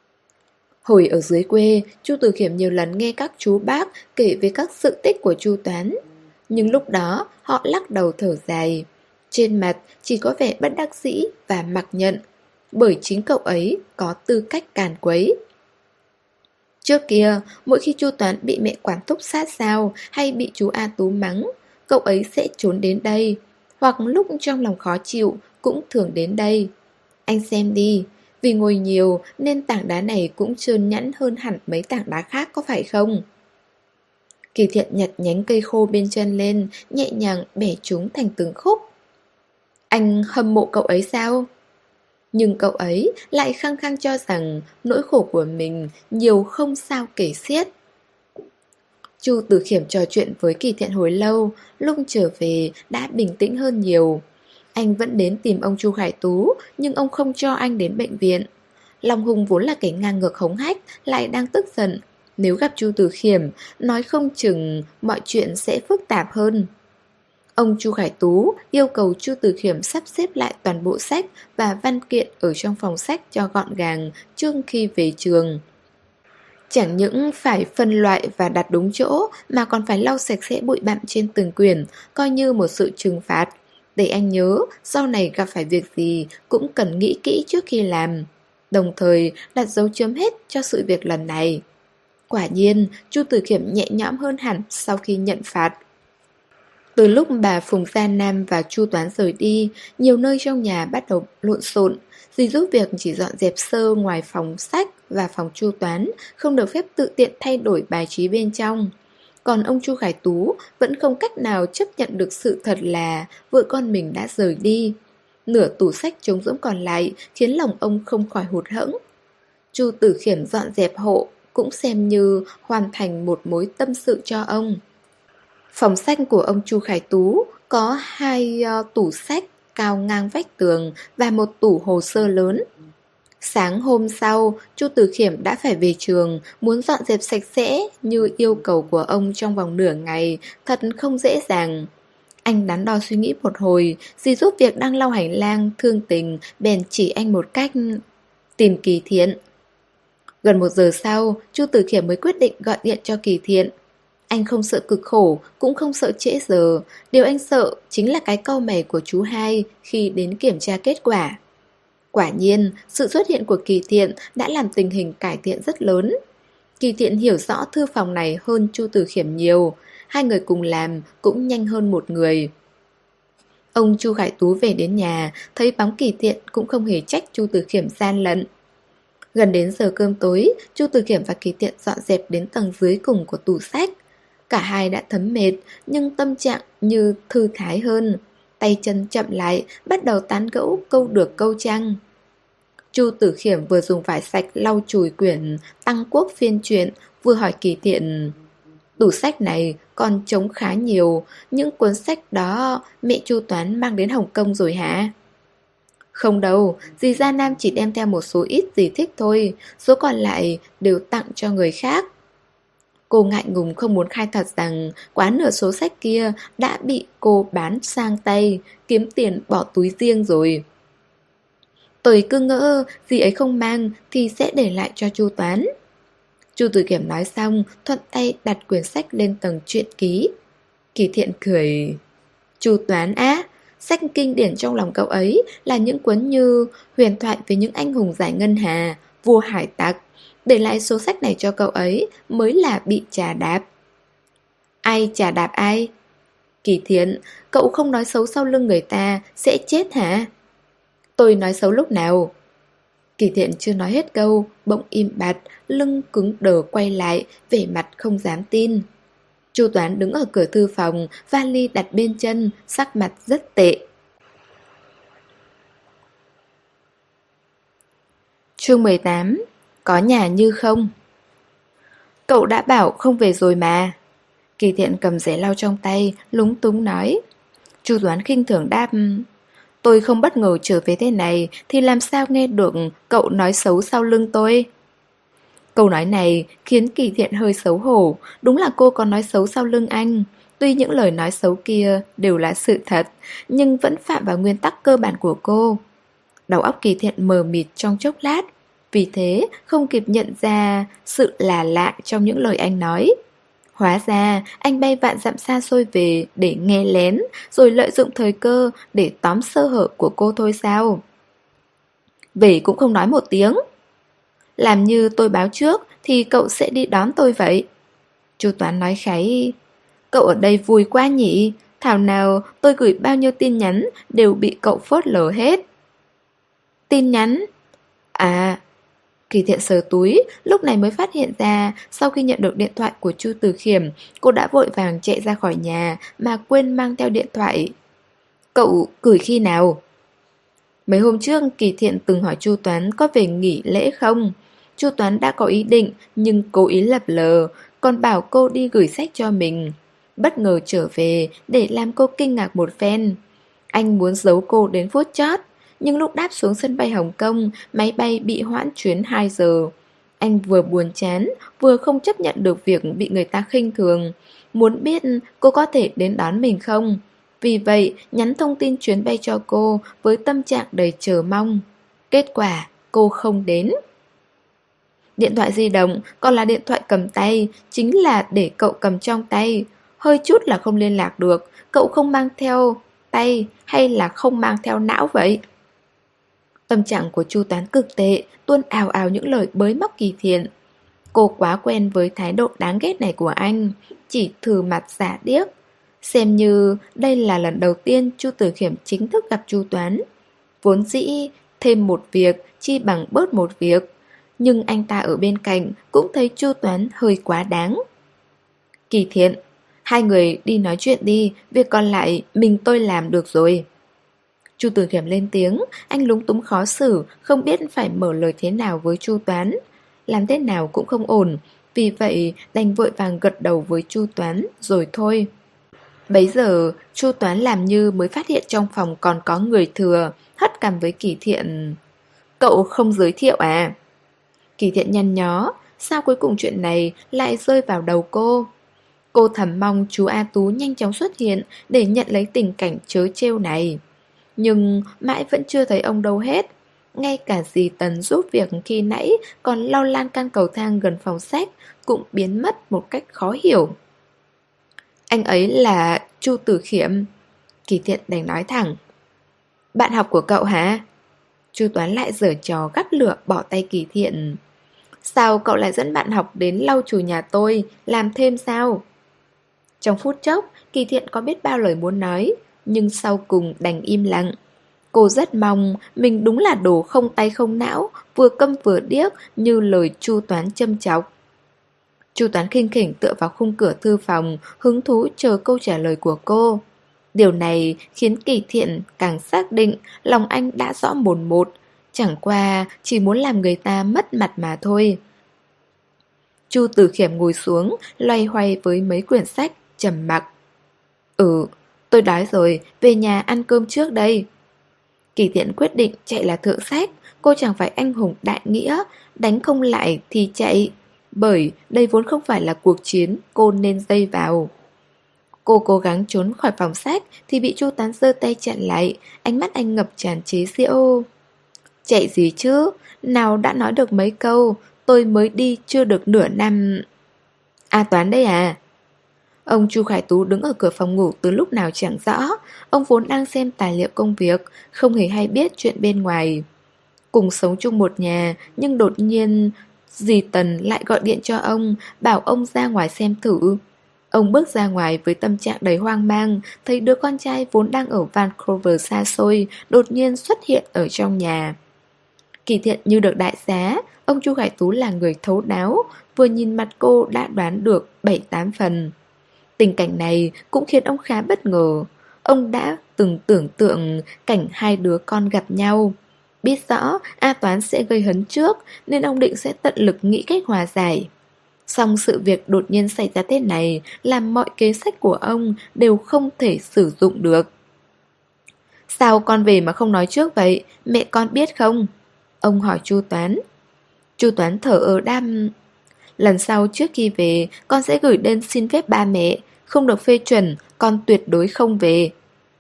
Hồi ở dưới quê, Chu Tử Khiêm nhiều lần nghe các chú bác kể về các sự tích của Chu Toán. Nhưng lúc đó họ lắc đầu thở dài. Trên mặt chỉ có vẻ bất đắc dĩ và mặc nhận, bởi chính cậu ấy có tư cách càn quấy. Trước kia, mỗi khi Chu Toán bị mẹ quản thúc sát sao hay bị chú A Tú mắng, cậu ấy sẽ trốn đến đây, hoặc lúc trong lòng khó chịu cũng thường đến đây. Anh xem đi, vì ngồi nhiều nên tảng đá này cũng trơn nhẵn hơn hẳn mấy tảng đá khác có phải không? Kỳ Thiện nhặt nhánh cây khô bên chân lên, nhẹ nhàng bẻ chúng thành từng khúc. Anh hâm mộ cậu ấy sao? Nhưng cậu ấy lại khăng khăng cho rằng nỗi khổ của mình nhiều không sao kể xiết. Chu Tử Khiêm trò chuyện với Kỳ Thiện hồi lâu, lúc trở về đã bình tĩnh hơn nhiều. Anh vẫn đến tìm ông Chu Khải Tú, nhưng ông không cho anh đến bệnh viện. Long Hùng vốn là kẻ ngang ngược hống hách, lại đang tức giận. Nếu gặp Chu Tử Khiêm, nói không chừng mọi chuyện sẽ phức tạp hơn. Ông Chu Khải Tú yêu cầu Chu Tử Khiêm sắp xếp lại toàn bộ sách và văn kiện ở trong phòng sách cho gọn gàng trước khi về trường. Chẳng những phải phân loại và đặt đúng chỗ mà còn phải lau sạch sẽ bụi bặm trên từng quyển, coi như một sự trừng phạt. Để anh nhớ, sau này gặp phải việc gì cũng cần nghĩ kỹ trước khi làm. Đồng thời đặt dấu chấm hết cho sự việc lần này. Quả nhiên, Chu Tử Khiêm nhẹ nhõm hơn hẳn sau khi nhận phạt. Từ lúc bà Phùng Gia Nam và Chu Toán rời đi, nhiều nơi trong nhà bắt đầu lộn xộn. Dì giúp việc chỉ dọn dẹp sơ ngoài phòng sách và phòng Chu Toán, không được phép tự tiện thay đổi bài trí bên trong. Còn ông Chu Khải Tú vẫn không cách nào chấp nhận được sự thật là vợ con mình đã rời đi. Nửa tủ sách trống rỗng còn lại khiến lòng ông không khỏi hụt hẫng. Chu Tử Khiêm dọn dẹp hộ cũng xem như hoàn thành một mối tâm sự cho ông. Phòng sách của ông Chu Khải Tú có hai tủ sách cao ngang vách tường và một tủ hồ sơ lớn. Sáng hôm sau, Chu Tử Khiêm đã phải về trường, muốn dọn dẹp sạch sẽ như yêu cầu của ông trong vòng nửa ngày, thật không dễ dàng. Anh đắn đo suy nghĩ một hồi, dì giúp việc đang lau hành lang, thương tình, bèn chỉ anh một cách: tìm Kỳ Thiện. Gần 1 giờ sau, Chu Tử Khiêm mới quyết định gọi điện cho Kỳ Thiện. Anh không sợ cực khổ, cũng không sợ trễ giờ. Điều anh sợ chính là cái cau mày của chú hai khi đến kiểm tra kết quả. Quả nhiên, sự xuất hiện của Kỳ Thiện đã làm tình hình cải thiện rất lớn. Kỳ Thiện hiểu rõ thư phòng này hơn Chu Tử Khiêm nhiều. Hai người cùng làm cũng nhanh hơn một người. Ông Chu Khải Tú về đến nhà, thấy bóng Kỳ Thiện cũng không hề trách Chu Tử Khiêm gian lận. Gần đến giờ cơm tối, Chu Tử Khiêm và Kỳ Thiện dọn dẹp đến tầng dưới cùng của tủ sách. Cả hai đã thấm mệt, nhưng tâm trạng như thư thái hơn. Tay chân chậm lại, bắt đầu tán gẫu câu được câu trăng. Chu Tử Khiêm vừa dùng vải sạch lau chùi quyển Tăng Quốc phiên truyện, vừa hỏi Kỳ Thiện: tủ sách này còn trống khá nhiều, những cuốn sách đó mẹ Chu Toán mang đến Hồng Kông rồi hả? Không đâu, dì Gia Nam chỉ đem theo một số ít dì thích thôi, số còn lại đều tặng cho người khác. Cô ngại ngùng không muốn khai thật rằng quá nửa số sách kia đã bị cô bán sang tay, kiếm tiền bỏ túi riêng rồi. Tôi cứ ngỡ dì ấy không mang thì sẽ để lại cho Chu Toán. Chu Tử Khiêm nói xong, thuận tay đặt quyển sách lên tầng truyện ký. Kỳ Thiện cười: Chu Toán á, sách kinh điển trong lòng cậu ấy là những cuốn như Huyền thoại về những anh hùng giải ngân hà, Vua hải tặc. Để lại số sách này cho cậu ấy mới là bị chà đạp. Ai chà đạp ai? Kỳ Thiện, cậu không nói xấu sau lưng người ta sẽ chết hả? Tôi nói xấu lúc nào? Kỳ Thiện chưa nói hết câu, bỗng im bặt, lưng cứng đờ quay lại, vẻ mặt không dám tin. Chu Toán đứng ở cửa thư phòng, vali đặt bên chân, sắc mặt rất tệ. Chương 18. Có nhà như không? Cậu đã bảo không về rồi mà. Kỳ Thiện cầm giấy lau trong tay, lúng túng nói. Chu Doãn khinh thường đáp. Tôi không bất ngờ trở về thế này thì làm sao nghe được cậu nói xấu sau lưng tôi. Câu nói này khiến Kỳ Thiện hơi xấu hổ. Đúng là cô có nói xấu sau lưng anh. Tuy những lời nói xấu kia đều là sự thật, nhưng vẫn phạm vào nguyên tắc cơ bản của cô. Đầu óc Kỳ Thiện mờ mịt trong chốc lát, vì thế không kịp nhận ra sự là lạ trong những lời anh nói. Hóa ra anh bay vạn dặm xa xôi về để nghe lén, rồi lợi dụng thời cơ để tóm sơ hở của cô thôi sao? Về cũng không nói một tiếng. Làm như tôi báo trước thì cậu sẽ đi đón tôi vậy. Chu Toán nói kháy. Cậu ở đây vui quá nhỉ? Thảo nào tôi gửi bao nhiêu tin nhắn đều bị cậu phớt lờ hết. Tin nhắn? À, Kỳ Thiện sờ túi, lúc này mới phát hiện ra sau khi nhận được điện thoại của Chu Từ Khiểm, cô đã vội vàng chạy ra khỏi nhà mà quên mang theo điện thoại. Cậu gửi khi nào? Mấy hôm trước Kỳ Thiện từng hỏi Chu Toán có về nghỉ lễ không. Chu Toán đã có ý định nhưng cố ý lập lờ, còn bảo cô đi gửi sách cho mình. Bất ngờ trở về để làm cô kinh ngạc một phen. Anh muốn giấu cô đến phút chót, nhưng lúc đáp xuống sân bay Hồng Kông, máy bay bị hoãn chuyến 2 giờ. Anh vừa buồn chán, vừa không chấp nhận được việc bị người ta khinh thường. Muốn biết cô có thể đến đón mình không? Vì vậy, nhắn thông tin chuyến bay cho cô với tâm trạng đầy chờ mong. Kết quả, cô không đến. Điện thoại di động còn là điện thoại cầm tay, chính là để cậu cầm trong tay. Hơi chút là không liên lạc được, cậu không mang theo tay hay là không mang theo não vậy? Tâm trạng của Chu Toán cực tệ, tuôn ào ào những lời bới móc Kỳ Thiện. Cô quá quen với thái độ đáng ghét này của anh, chỉ thử mặt giả điếc. Xem như đây là lần đầu tiên Chu Tử Khiểm chính thức gặp Chu Toán. Vốn dĩ thêm một việc chi bằng bớt một việc, nhưng anh ta ở bên cạnh cũng thấy Chu Toán hơi quá đáng. Kỳ Thiện, hai người đi nói chuyện đi, việc còn lại mình tôi làm được rồi. Chu Tử Khiểm lên tiếng, anh lúng túng khó xử, không biết phải mở lời thế nào với Chu Toán. Làm thế nào cũng không ổn, vì vậy đành vội vàng gật đầu với Chu Toán rồi thôi. Bấy giờ, Chu Toán làm như mới phát hiện trong phòng còn có người thừa, hất cằm với Kỳ Thiện. Cậu không giới thiệu à? Kỳ Thiện nhăn nhó, sao cuối cùng chuyện này lại rơi vào đầu cô? Cô thầm mong chú A Tú nhanh chóng xuất hiện để nhận lấy tình cảnh trớ trêu này. Nhưng mãi vẫn chưa thấy ông đâu hết. Ngay cả dì Tần giúp việc khi nãy còn lau lan can cầu thang gần phòng sách cũng biến mất một cách khó hiểu. Anh ấy là Chu Tử Khiểm. Kỳ Thiện đành nói thẳng. Bạn học của cậu hả? Chu Toán lại giở trò gắt lửa bỏ tay Kỳ Thiện. Sao cậu lại dẫn bạn học đến lau chùi nhà tôi, làm thêm sao? Trong phút chốc, Kỳ Thiện có biết bao lời muốn nói, nhưng sau cùng đành im lặng. Cô rất mong mình đúng là đồ không tay không não, vừa câm vừa điếc như lời Chu Toán châm chọc. Chu Toán khinh khỉnh tựa vào khung cửa thư phòng, hứng thú chờ câu trả lời của cô. Điều này khiến Kỳ Thiện càng xác định lòng anh đã rõ mồn một, chẳng qua chỉ muốn làm người ta mất mặt mà thôi. Chu Tử Khiểm ngồi xuống, loay hoay với mấy quyển sách, trầm mặc. Tôi đói rồi, về nhà ăn cơm trước đây. Kỳ Thiện quyết định chạy là thượng sách, cô chẳng phải anh hùng đại nghĩa, đánh không lại thì chạy. Bởi đây vốn không phải là cuộc chiến cô nên dây vào. Cô cố gắng trốn khỏi phòng sách thì bị Chu Tán giơ tay chặn lại, ánh mắt anh ngập tràn chế giễu. Chạy gì chứ, nào đã nói được mấy câu, tôi mới đi chưa được nửa năm. A Toán đây à? Ông Chu Khải Tú đứng ở cửa phòng ngủ từ lúc nào chẳng rõ. Ông vốn đang xem tài liệu công việc, không hề hay biết chuyện bên ngoài. Cùng sống chung một nhà, nhưng đột nhiên dì Tần lại gọi điện cho ông, bảo ông ra ngoài xem thử. Ông bước ra ngoài với tâm trạng đầy hoang mang, thấy đứa con trai vốn đang ở Vancouver xa xôi, đột nhiên xuất hiện ở trong nhà. Kỳ Thiện như được đại xá, ông Chu Khải Tú là người thấu đáo, vừa nhìn mặt cô đã đoán được 7-8 phần. Tình cảnh này cũng khiến ông khá bất ngờ. Ông đã từng tưởng tượng cảnh hai đứa con gặp nhau. Biết rõ A Toán sẽ gây hấn trước nên ông định sẽ tận lực nghĩ cách hòa giải. Song sự việc đột nhiên xảy ra thế này làm mọi kế sách của ông đều không thể sử dụng được. Sao con về mà không nói trước vậy? Mẹ con biết không? Ông hỏi Chu Toán. Chu Toán thở ơ đáp: lần sau trước khi về con sẽ gửi đơn xin phép ba mẹ. Không được phê chuẩn, con tuyệt đối không về.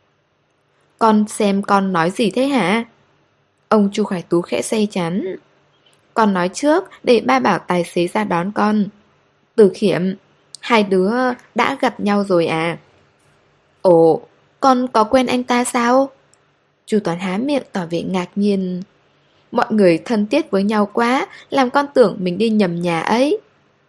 Con xem con nói gì thế hả? Ông Chu Khải Tú khẽ say chán. Con nói trước để ba bảo tài xế ra đón con. Từ Khiểm, hai đứa đã gặp nhau rồi à? Ồ, con có quen anh ta sao? Chu Toán há miệng tỏ vẻ ngạc nhiên. Mọi người thân thiết với nhau quá, làm con tưởng mình đi nhầm nhà ấy.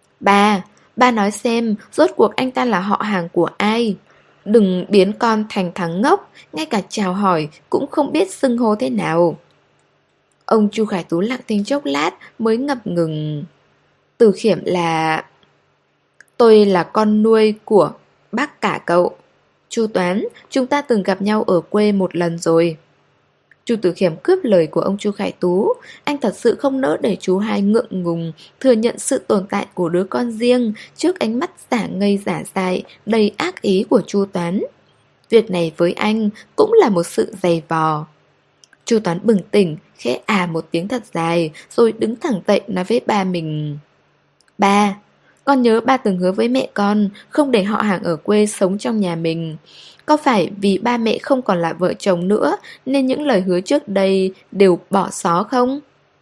Ba nói xem, rốt cuộc anh ta là họ hàng của ai? Đừng biến con thành thằng ngốc, ngay cả chào hỏi cũng không biết xưng hô thế nào. Ông Chu Khải Tú lặng thinh chốc lát mới ngập ngừng. Từ Khiểm là... Tôi là con nuôi của bác cả cậu. Chu Toán, chúng ta từng gặp nhau ở quê một lần rồi. Chu Tử Khiểm cướp lời của ông Chu Khải Tú. Anh thật sự không nỡ để chú hai ngượng ngùng thừa nhận sự tồn tại của đứa con riêng trước ánh mắt giả ngây giả dại đầy ác ý của Chu Toán. Việc này với anh cũng là một sự dày vò. Chu Toán bừng tỉnh, khẽ một tiếng thật dài, rồi đứng thẳng dậy nói với ba mình. Ba, con nhớ ba từng hứa với mẹ con không để họ hàng ở quê sống trong nhà mình. Có phải vì ba mẹ không còn là vợ chồng nữa nên những lời hứa trước đây đều bỏ xó không?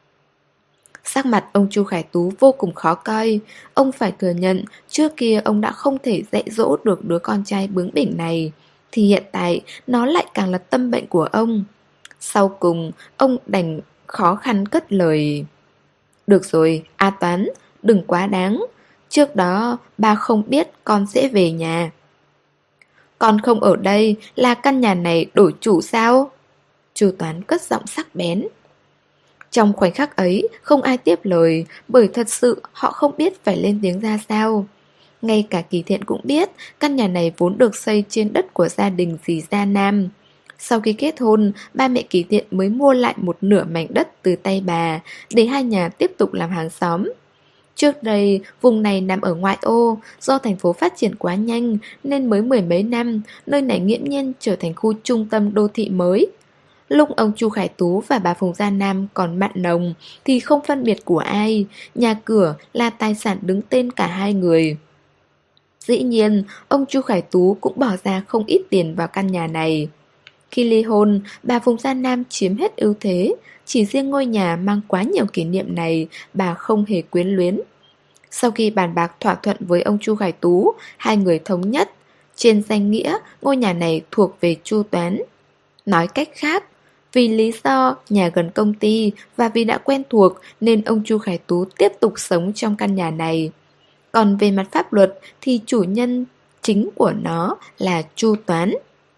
Sắc mặt ông Chu Khải Tú vô cùng khó coi. Ông phải thừa nhận trước kia ông đã không thể dạy dỗ được đứa con trai bướng bỉnh này, thì hiện tại nó lại càng là tâm bệnh của ông. Sau cùng ông đành khó khăn cất lời. Được rồi, A Toán, đừng quá đáng. Trước đó ba không biết con sẽ về nhà. Con không ở đây là căn nhà này đổi chủ sao? Chu Toán cất giọng sắc bén. Trong khoảnh khắc ấy không ai tiếp lời, bởi thật sự họ không biết phải lên tiếng ra sao. Ngay cả Kỳ Thiện cũng biết căn nhà này vốn được xây trên đất của gia đình dì Gia Nam. Sau khi kết hôn, ba mẹ Kỳ Thiện mới mua lại một nửa mảnh đất từ tay bà để hai nhà tiếp tục làm hàng xóm. Trước đây, vùng này nằm ở ngoại ô, do thành phố phát triển quá nhanh nên mới mười mấy năm, nơi này nghiễm nhiên trở thành khu trung tâm đô thị mới. Lúc ông Chu Khải Tú và bà Phùng Gia Nam còn mặn nồng thì không phân biệt của ai, nhà cửa là tài sản đứng tên cả hai người. Dĩ nhiên, ông Chu Khải Tú cũng bỏ ra không ít tiền vào căn nhà này. Khi ly hôn, bà Phùng Gia Nam chiếm hết ưu thế, chỉ riêng ngôi nhà mang quá nhiều kỷ niệm này, bà không hề quyến luyến. Sau khi bàn bạc thỏa thuận với ông Chu Khải Tú, hai người thống nhất, trên danh nghĩa ngôi nhà này thuộc về Chu Toán. Nói cách khác, vì lý do nhà gần công ty và vì đã quen thuộc nên ông Chu Khải Tú tiếp tục sống trong căn nhà này. Còn về mặt pháp luật thì chủ nhân chính của nó là Chu Toán.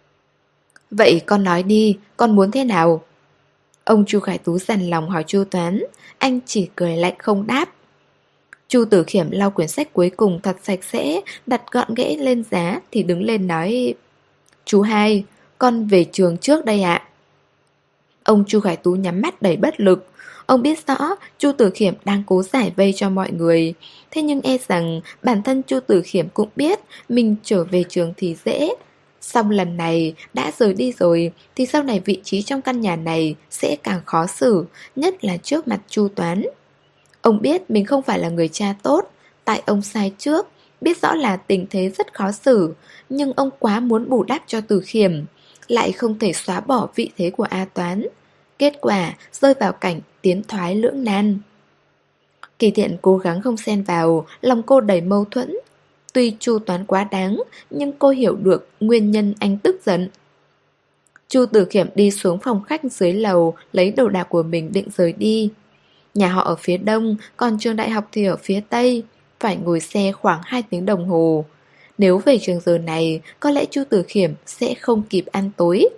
Vậy con nói đi, con muốn thế nào? Ông Chu Khải Tú dằn lòng hỏi Chu Toán, anh chỉ cười lạnh không đáp. Chu Tử Khiểm lau quyển sách cuối cùng thật sạch sẽ, đặt gọn ghẽ lên giá thì đứng lên nói: Chú hai, con về trường trước đây ạ. Ông Chu Khải Tú nhắm mắt đầy bất lực. Ông biết rõ Chu Tử Khiểm đang cố giải vây cho mọi người, thế nhưng e rằng bản thân Chu Tử Khiểm cũng biết mình trở về trường thì dễ. Xong lần này đã rời đi rồi thì sau này vị trí trong căn nhà này sẽ càng khó xử, nhất là trước mặt Chu Toán. Ông biết mình không phải là người cha tốt, tại ông sai trước, biết rõ là tình thế rất khó xử, nhưng ông quá muốn bù đắp cho Tử Khiểm, lại không thể xóa bỏ vị thế của A Toán. Kết quả rơi vào cảnh tiến thoái lưỡng nan. Kỳ Thiện cố gắng không xen vào, lòng cô đầy mâu thuẫn. Tuy Chu Toán quá đáng, nhưng cô hiểu được nguyên nhân anh tức giận. Chu Tử Khiểm đi xuống phòng khách dưới lầu, lấy đồ đạc của mình định rời đi. Nhà họ ở phía đông, còn trường đại học thì ở phía tây, phải ngồi xe khoảng 2 tiếng đồng hồ. Nếu về trường giờ này, có lẽ Chu Tử Khiểm sẽ không kịp ăn tối.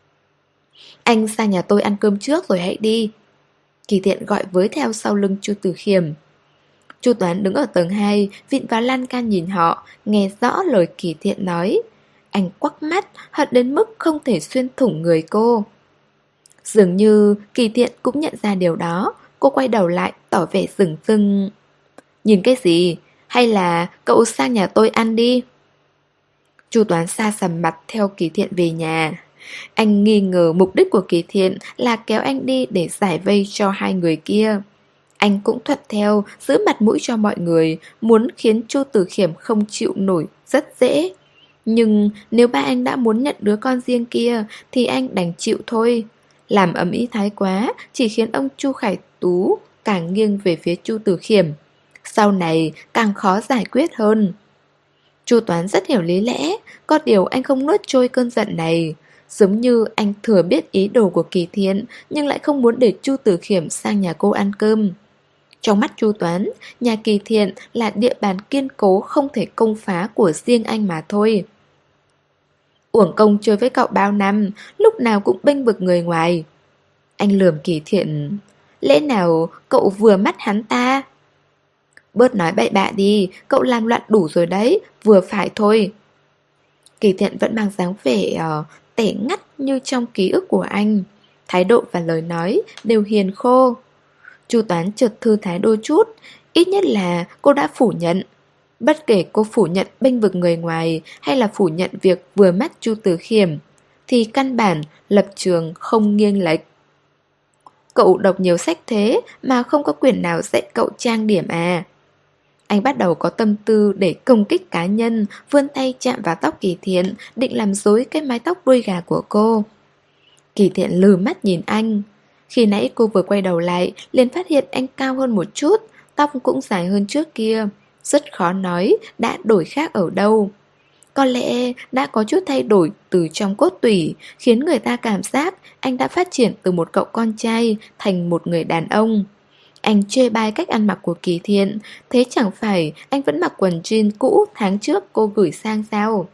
Anh sang nhà tôi ăn cơm trước rồi hãy đi. Kỳ Thiện gọi với theo sau lưng Chu Tử Khiểm. Chu Toán đứng ở tầng 2, vịn vào lan can nhìn họ, nghe rõ lời Kỳ Thiện nói. Anh quắc mắt, hận đến mức không thể xuyên thủng người cô. Dường như Kỳ Thiện cũng nhận ra điều đó. Cô quay đầu lại tỏ vẻ rừng rưng. Nhìn cái gì? Hay là cậu sang nhà tôi ăn đi? Chu Toán xa sầm mặt theo Kỳ Thiện về nhà. Anh nghi ngờ mục đích của Kỳ Thiện là kéo anh đi để giải vây cho hai người kia. Anh cũng thuận theo, giữ mặt mũi cho mọi người, muốn khiến Chu Tử Khiêm không chịu nổi rất dễ. Nhưng nếu ba anh đã muốn nhận đứa con riêng kia thì anh đành chịu thôi. Làm ầm ĩ thái quá chỉ khiến ông Chu Khải Tú càng nghiêng về phía Chu Tử Khiêm. Sau này càng khó giải quyết hơn. Chu Toán rất hiểu lý lẽ, có điều anh không nuốt trôi cơn giận này. Giống như anh thừa biết ý đồ của Kỳ Thiện nhưng lại không muốn để Chu Tử Khiêm sang nhà cô ăn cơm. Trong mắt Chu Toán, nhà Kỳ Thiện là địa bàn kiên cố không thể công phá của riêng anh mà thôi. Uổng công chơi với cậu bao năm, lúc nào cũng bênh vực người ngoài. Anh lườm Kỳ Thiện. Lẽ nào cậu vừa mắt hắn ta? Bớt nói bậy bạ đi, cậu làm loạn đủ rồi đấy, vừa phải thôi. Kỳ Thiện vẫn mang dáng vẻ tẻ ngắt như trong ký ức của anh. Thái độ và lời nói đều hiền khô. Chu Toán chợt thư thái đôi chút, ít nhất là cô đã phủ nhận. Bất kể cô phủ nhận bênh vực người ngoài hay là phủ nhận việc vừa mắt Chu Tử Khiêm, thì căn bản lập trường không nghiêng lệch. Cậu đọc nhiều sách thế mà không có quyển nào dạy cậu trang điểm à? Anh bắt đầu có tâm tư để công kích cá nhân, vươn tay chạm vào tóc Kỳ Thiện, định làm rối cái mái tóc đuôi gà của cô. Kỳ Thiện lừ mắt nhìn anh. Khi nãy cô vừa quay đầu lại, liền phát hiện anh cao hơn một chút, tóc cũng dài hơn trước kia. Rất khó nói đã đổi khác ở đâu. Có lẽ đã có chút thay đổi từ trong cốt tủy, khiến người ta cảm giác anh đã phát triển từ một cậu con trai thành một người đàn ông. Anh chê bai cách ăn mặc của Kỳ Thiện, thế chẳng phải anh vẫn mặc quần jean cũ tháng trước cô gửi sang sao?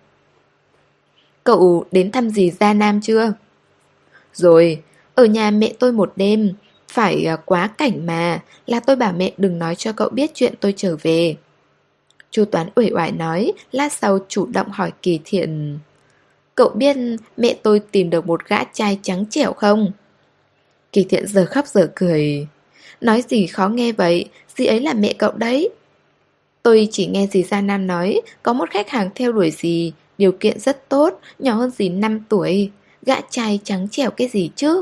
Cậu đến thăm dì Gia Nam chưa? Rồi, ở nhà mẹ tôi một đêm, phải quá cảnh mà, là tôi bảo mẹ đừng nói cho cậu biết chuyện tôi trở về. Chu Toán uể oải nói, lát sau chủ động hỏi Kỳ Thiện. Cậu biết mẹ tôi tìm được một gã trai trắng trẻo không? Kỳ Thiện giờ khóc giờ cười. Nói gì khó nghe vậy, dì ấy là mẹ cậu đấy. Tôi chỉ nghe dì Gia Nam nói, có một khách hàng theo đuổi dì, điều kiện rất tốt, nhỏ hơn dì 5 tuổi. Gã trai trắng trẻo cái gì chứ?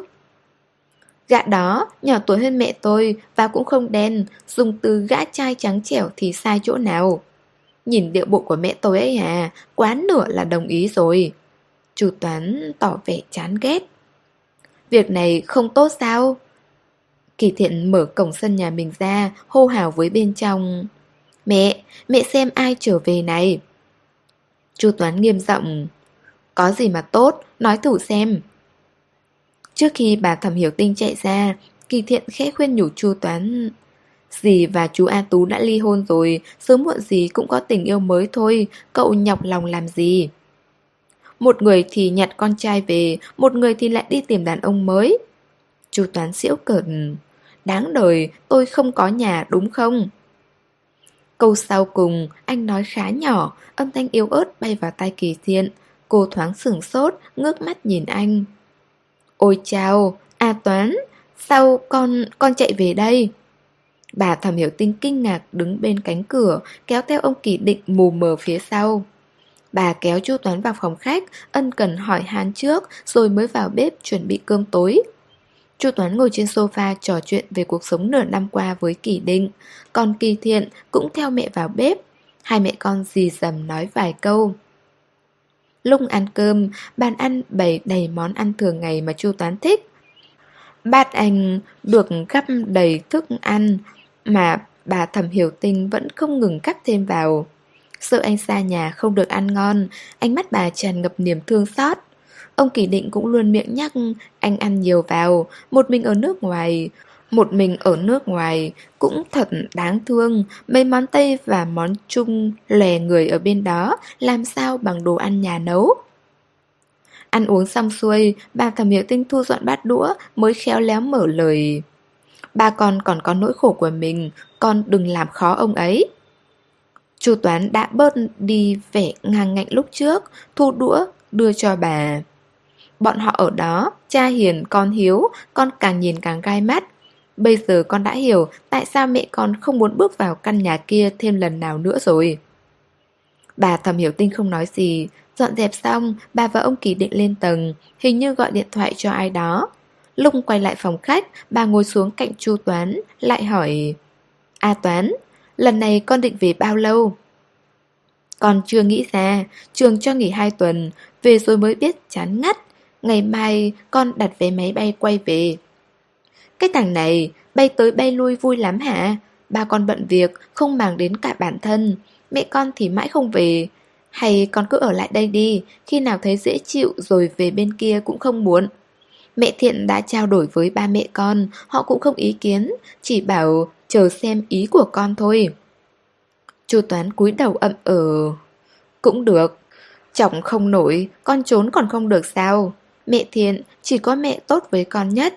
Gã đó nhỏ tuổi hơn mẹ tôi và cũng không đen, dùng từ gã trai trắng trẻo thì sai chỗ nào? Nhìn điệu bộ của mẹ tôi ấy à, quá nửa là đồng ý rồi. Chu Toán tỏ vẻ chán ghét. Việc này không tốt sao? Kỳ Thiện mở cổng sân nhà mình ra, hô hào với bên trong. Mẹ xem ai trở về này. Chu Toán nghiêm giọng. Có gì mà tốt, nói thử xem. Trước khi bà Thẩm Hiểu Tinh chạy ra, Kỳ Thiện khẽ khuyên nhủ Chu Toán. Dì và chú A Tú đã ly hôn rồi, sớm muộn gì cũng có tình yêu mới thôi, cậu nhọc lòng làm gì? Một người thì nhặt con trai về, một người thì lại đi tìm đàn ông mới. Chu Toán giễu cợt. Đáng đời, tôi không có nhà đúng không? Câu sau cùng, anh nói khá nhỏ, âm thanh yếu ớt bay vào tai Kỳ Thiện. Cô thoáng sửng sốt, ngước mắt nhìn anh. Ôi chao, A Toán, sao con chạy về đây? Bà Thẩm Hiểu Tinh kinh ngạc đứng bên cánh cửa, kéo theo ông Kỳ Định mù mờ phía sau. Bà kéo Chu Toán vào phòng khách, ân cần hỏi han trước, rồi mới vào bếp chuẩn bị cơm tối. Chu Toán ngồi trên sofa trò chuyện về cuộc sống nửa năm qua với Kỳ Định, còn Kỳ Thiện cũng theo mẹ vào bếp. Hai mẹ con rì rầm nói vài câu. Lúc ăn cơm, bàn ăn bày đầy món ăn thường ngày mà Chu Toán thích. Bát anh được gắp đầy thức ăn mà bà Thẩm Hiểu Tinh vẫn không ngừng cắt thêm vào. Sợ anh xa nhà không được ăn ngon, ánh mắt bà tràn ngập niềm thương xót. Ông Kỳ Định cũng luôn miệng nhắc anh ăn nhiều vào, một mình ở nước ngoài cũng thật đáng thương. Mấy món Tây và món Trung lè người ở bên đó làm sao bằng đồ ăn nhà nấu. Ăn uống xong xuôi, bà Thẩm Hiểu Tinh thu dọn bát đũa mới khéo léo mở lời. Ba con còn có nỗi khổ của mình, con đừng làm khó ông ấy. Chu Toán đã bớt đi vẻ ngang ngạnh lúc trước, thu đũa đưa cho bà. Bọn họ ở đó, Cha hiền con hiếu, con càng nhìn càng gai mắt. Bây giờ con đã hiểu tại sao mẹ con không muốn bước vào căn nhà kia thêm lần nào nữa rồi. Bà Thẩm Hiểu Tinh không nói gì. Dọn dẹp xong, bà và ông Kỳ định lên tầng, hình như gọi điện thoại cho ai đó. Lúc quay lại phòng khách, bà ngồi xuống cạnh Chu Toán, lại hỏi: A Toán, lần này con định về bao lâu? Con chưa nghĩ ra, trường cho nghỉ 2 tuần, về rồi mới biết chán ngắt. Ngày mai con đặt vé máy bay quay về. Cái thằng này, bay tới bay lui vui lắm hả? Ba con bận việc, không màng đến cả bản thân. Mẹ con thì mãi không về. Hay con cứ ở lại đây đi, khi nào thấy dễ chịu rồi về bên kia cũng không muộn. Mẹ Thiện đã trao đổi với ba mẹ con, họ cũng không ý kiến, chỉ bảo chờ xem ý của con thôi. Chu Toán cúi đầu ậm cũng được. Chọc không nổi, con trốn còn không được sao? Mẹ Thiện chỉ có mẹ tốt với con nhất.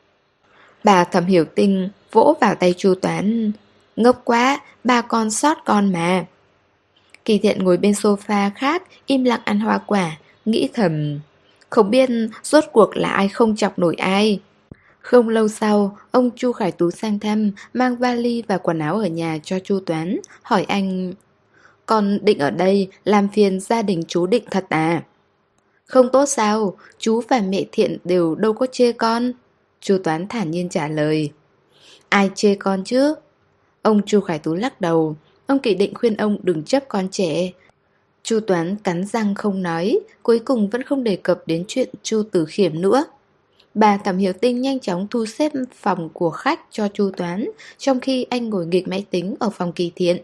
Bà Thẩm Hiểu Tinh vỗ vào tay Chu Toán. Ngốc quá, ba con sót con mà. Kỳ Thiện ngồi bên sofa khác, im lặng ăn hoa quả, nghĩ thầm. Không biết rốt cuộc là ai không chọc nổi ai. Không lâu sau, ông Chu Khải Tú sang thăm, mang vali và quần áo ở nhà cho Chu Toán, hỏi anh: Con định ở đây làm phiền gia đình chú Định thật à? Không tốt sao, chú và mẹ Thiện đều đâu có chê con. Chu Toán thản nhiên trả lời. Ai chê con chứ? Ông Chu Khải Tú lắc đầu. Ông Kỳ Định khuyên ông đừng chấp con trẻ. Chu Toán cắn răng không nói, cuối cùng vẫn không đề cập đến chuyện Chu Tử Khiêm nữa. Bà Thẩm Hiểu Tinh nhanh chóng thu xếp phòng của khách cho Chu Toán, trong khi anh ngồi nghịch máy tính ở phòng Kỳ Thiện.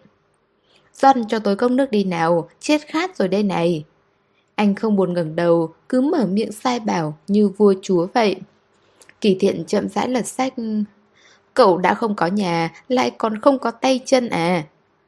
Dọn cho tôi cốc nước đi nào, chết khát rồi đây này. Anh không buồn ngẩng đầu, cứ mở miệng sai bảo như vua chúa vậy. Kỳ Thiện chậm rãi lật sách. Cậu đã không có nhà, lại còn không có tay chân à?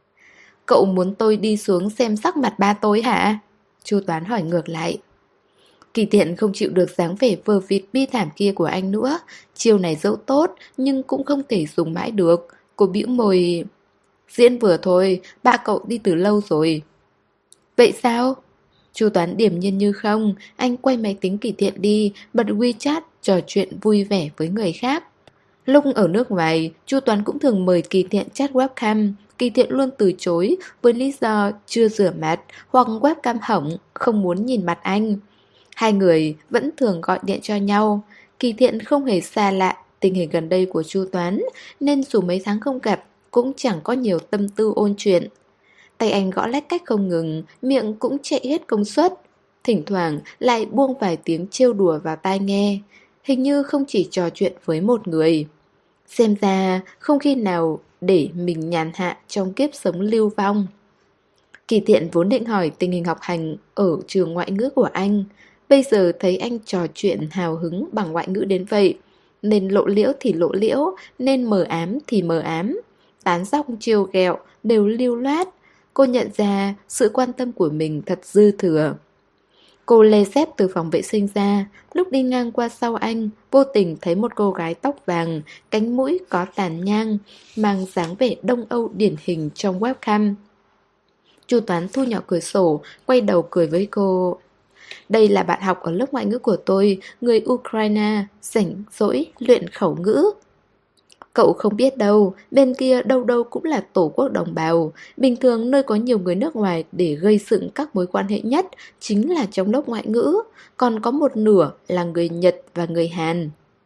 Cậu muốn tôi đi xuống xem sắc mặt ba tôi hả? Chu Toán hỏi ngược lại. Kỳ Thiện không chịu được dáng vẻ vờ vịt bi thảm kia của anh nữa. Chiêu này dẫu tốt, nhưng cũng không thể dùng mãi được. Cô bĩu môi. Diễn vừa thôi, ba cậu đi từ lâu rồi. Vậy sao? Chu Toán điềm nhiên như không. Anh quay máy tính Kỳ Thiện đi, bật WeChat trò chuyện vui vẻ với người khác. Lúc ở nước ngoài, Chu Toán cũng thường mời Kỳ Thiện chat webcam. Kỳ Thiện luôn từ chối với lý do chưa rửa mặt hoặc webcam hỏng, không muốn nhìn mặt anh. Hai người vẫn thường gọi điện cho nhau. Kỳ Thiện không hề xa lạ tình hình gần đây của Chu Toán, nên dù mấy tháng không gặp cũng chẳng có nhiều tâm tư ôn chuyện. Tay anh gõ lách cách không ngừng, miệng cũng chạy hết công suất. Thỉnh thoảng lại buông vài tiếng trêu đùa vào tai nghe. Hình như không chỉ trò chuyện với một người. Xem ra không khi nào để mình nhàn hạ trong kiếp sống lưu vong. Kỳ Thiện vốn định hỏi tình hình học hành ở trường ngoại ngữ của anh. Bây giờ thấy anh trò chuyện hào hứng bằng ngoại ngữ đến vậy, nên lộ liễu thì lộ liễu, nên mờ ám thì mờ ám. Tán dóc trêu ghẹo đều lưu loát. Cô nhận ra sự quan tâm của mình thật dư thừa. Cô lê dép từ phòng vệ sinh ra, lúc đi ngang qua sau anh, vô tình thấy một cô gái tóc vàng, cánh mũi có tàn nhang, mang dáng vẻ Đông Âu điển hình trong webcam. Chu Toán thu nhỏ cửa sổ, quay đầu cười với cô. Đây là bạn học ở lớp ngoại ngữ của tôi, người Ukraine, rảnh rỗi, luyện khẩu ngữ. Cậu không biết đâu, bên kia đâu đâu cũng là tổ quốc đồng bào. Bình thường nơi có nhiều người nước ngoài để gây dựng các mối quan hệ nhất chính là trong lớp ngoại ngữ, còn có một nửa là người Nhật và người Hàn.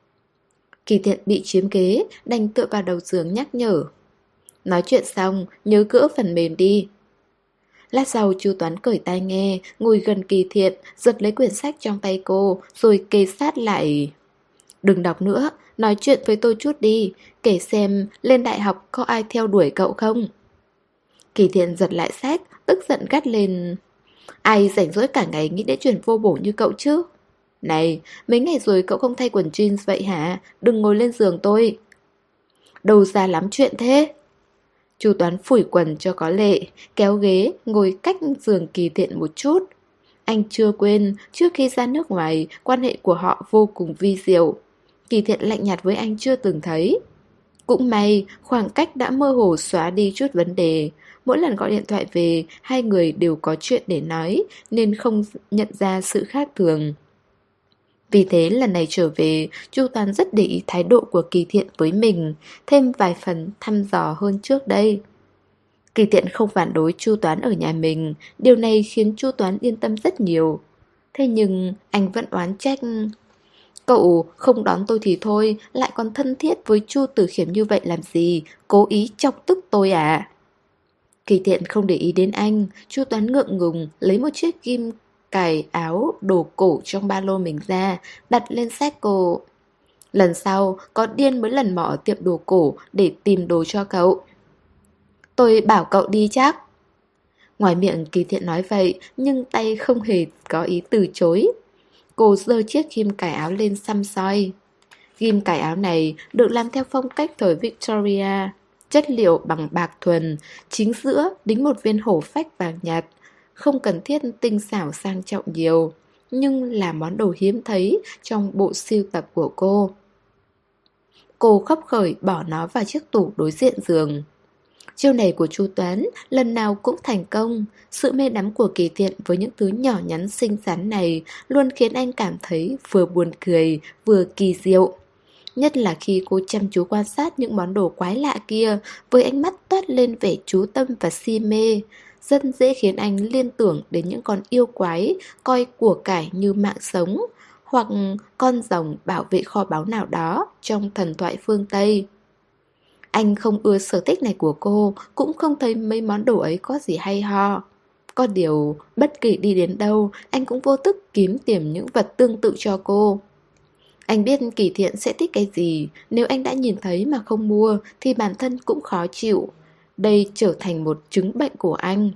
Kỳ Thiện bị chiếm kế, đành tựa vào đầu giường nhắc nhở. Nói chuyện xong, nhớ gỡ phần mềm đi. Lát sau Chu Toán cởi tai nghe, ngồi gần Kỳ Thiện, giật lấy quyển sách trong tay cô, rồi kề sát lại. Đừng đọc nữa, nói chuyện với tôi chút đi, kể xem lên đại học có ai theo đuổi cậu không? Kỳ Thiện giật lại sách, tức giận gắt lên. Ai rảnh rỗi cả ngày nghĩ đến chuyện vô bổ như cậu chứ? Này, mấy ngày rồi cậu không thay quần jeans vậy hả? Đừng ngồi lên giường tôi. Đâu ra lắm chuyện thế? Chu Toán phủi quần cho có lệ, kéo ghế, ngồi cách giường Kỳ Thiện một chút. Anh chưa quên, trước khi ra nước ngoài, quan hệ của họ vô cùng vi diệu. Kỳ Thiện lạnh nhạt với anh chưa từng thấy. Cũng may, khoảng cách đã mơ hồ xóa đi chút vấn đề. Mỗi lần gọi điện thoại về, hai người đều có chuyện để nói, nên không nhận ra sự khác thường. Vì thế lần này trở về, Chu Toán rất để ý thái độ của Kỳ Thiện với mình, thêm vài phần thăm dò hơn trước đây. Kỳ Thiện không phản đối Chu Toán ở nhà mình, điều này khiến Chu Toán yên tâm rất nhiều. Thế nhưng anh vẫn oán trách. Cậu không đón tôi thì thôi, lại còn thân thiết với Chu Tử Khiêm như vậy làm gì, cố ý chọc tức tôi à? Kỳ Thiện không để ý đến anh, Chu Toán ngượng ngùng lấy một chiếc ghim cài áo đồ cổ trong ba lô mình ra, đặt lên sách cô. Lần sau, có điên mới lần mò ở tiệm đồ cổ để tìm đồ cho cậu. Tôi bảo cậu đi chắc. Ngoài miệng Kỳ Thiện nói vậy, nhưng tay không hề có ý từ chối. Cô giơ chiếc ghim cài áo lên xăm soi. Ghim cài áo này được làm theo phong cách thời Victoria, chất liệu bằng bạc thuần, chính giữa đính một viên hổ phách vàng nhạt, không cần thiết tinh xảo sang trọng nhiều, nhưng là món đồ hiếm thấy trong bộ sưu tập của cô. Cô khấp khởi bỏ nó vào chiếc tủ đối diện giường. Chiêu này của Chu Toán lần nào cũng thành công. Sự mê đắm của Kỳ Thiện với những thứ nhỏ nhắn xinh xắn này luôn khiến anh cảm thấy vừa buồn cười, vừa kỳ diệu. Nhất là khi cô chăm chú quan sát những món đồ quái lạ kia với ánh mắt toát lên vẻ chú tâm và si mê, rất dễ khiến anh liên tưởng đến những con yêu quái coi của cải như mạng sống, hoặc con rồng bảo vệ kho báu nào đó trong thần thoại phương Tây. Anh không ưa sở thích này của cô, cũng không thấy mấy món đồ ấy có gì hay ho. Có điều, bất kỳ đi đến đâu, anh cũng vô thức kiếm tìm những vật tương tự cho cô. Anh biết Kỳ Thiện sẽ thích cái gì, nếu anh đã nhìn thấy mà không mua thì bản thân cũng khó chịu. Đây trở thành một chứng bệnh của anh.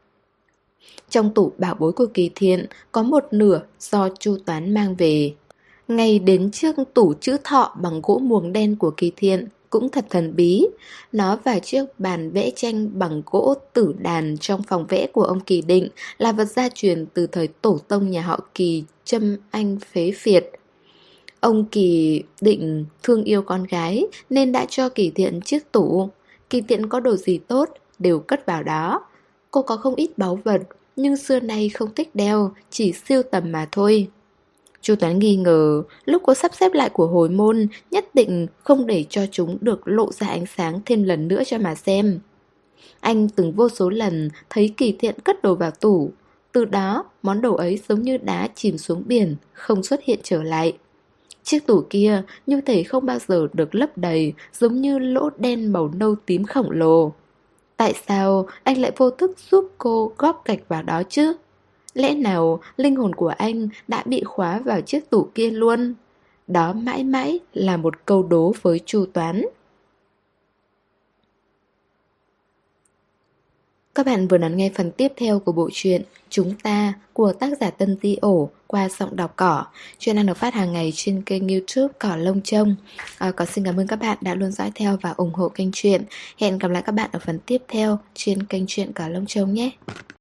Trong tủ bảo bối của Kỳ Thiện có một nửa do Chu Toán mang về. Ngay đến trước tủ chữ thọ bằng gỗ muồng đen của Kỳ Thiện cũng thật thần bí. Nó và chiếc bàn vẽ tranh bằng gỗ tử đàn trong phòng vẽ của ông Kỳ Định là vật gia truyền từ thời tổ tông nhà họ Kỳ Trâm Anh phế phiệt. Ông Kỳ Định thương yêu con gái nên đã cho Kỳ Thiện chiếc tủ. Kỳ Thiện có đồ gì tốt đều cất vào đó. Cô có không ít báu vật, nhưng xưa nay không thích đeo, chỉ sưu tầm mà thôi. Chu Toán nghi ngờ, lúc cô sắp xếp lại của hồi môn, nhất định không để cho chúng được lộ ra ánh sáng thêm lần nữa cho mà xem. Anh từng vô số lần thấy Kỳ Thiện cất đồ vào tủ. Từ đó, món đồ ấy giống như đá chìm xuống biển, không xuất hiện trở lại. Chiếc tủ kia như thể không bao giờ được lấp đầy, giống như lỗ đen màu nâu tím khổng lồ. Tại sao anh lại vô thức giúp cô góp gạch vào đó chứ? Lẽ nào linh hồn của anh đã bị khóa vào chiếc tủ kia luôn? Đó mãi mãi là một câu đố với Chu Toán. Các bạn vừa lắng nghe phần tiếp theo của bộ truyện Chúng Ta của tác giả Tân Di Ổ qua giọng đọc Cỏ. Chuyện đang được phát hàng ngày trên kênh YouTube Cỏ Lông Trông. Cỏ xin cảm ơn các bạn đã luôn dõi theo và ủng hộ kênh truyện. Hẹn gặp lại các bạn ở phần tiếp theo trên kênh truyện Cỏ Lông Trông nhé.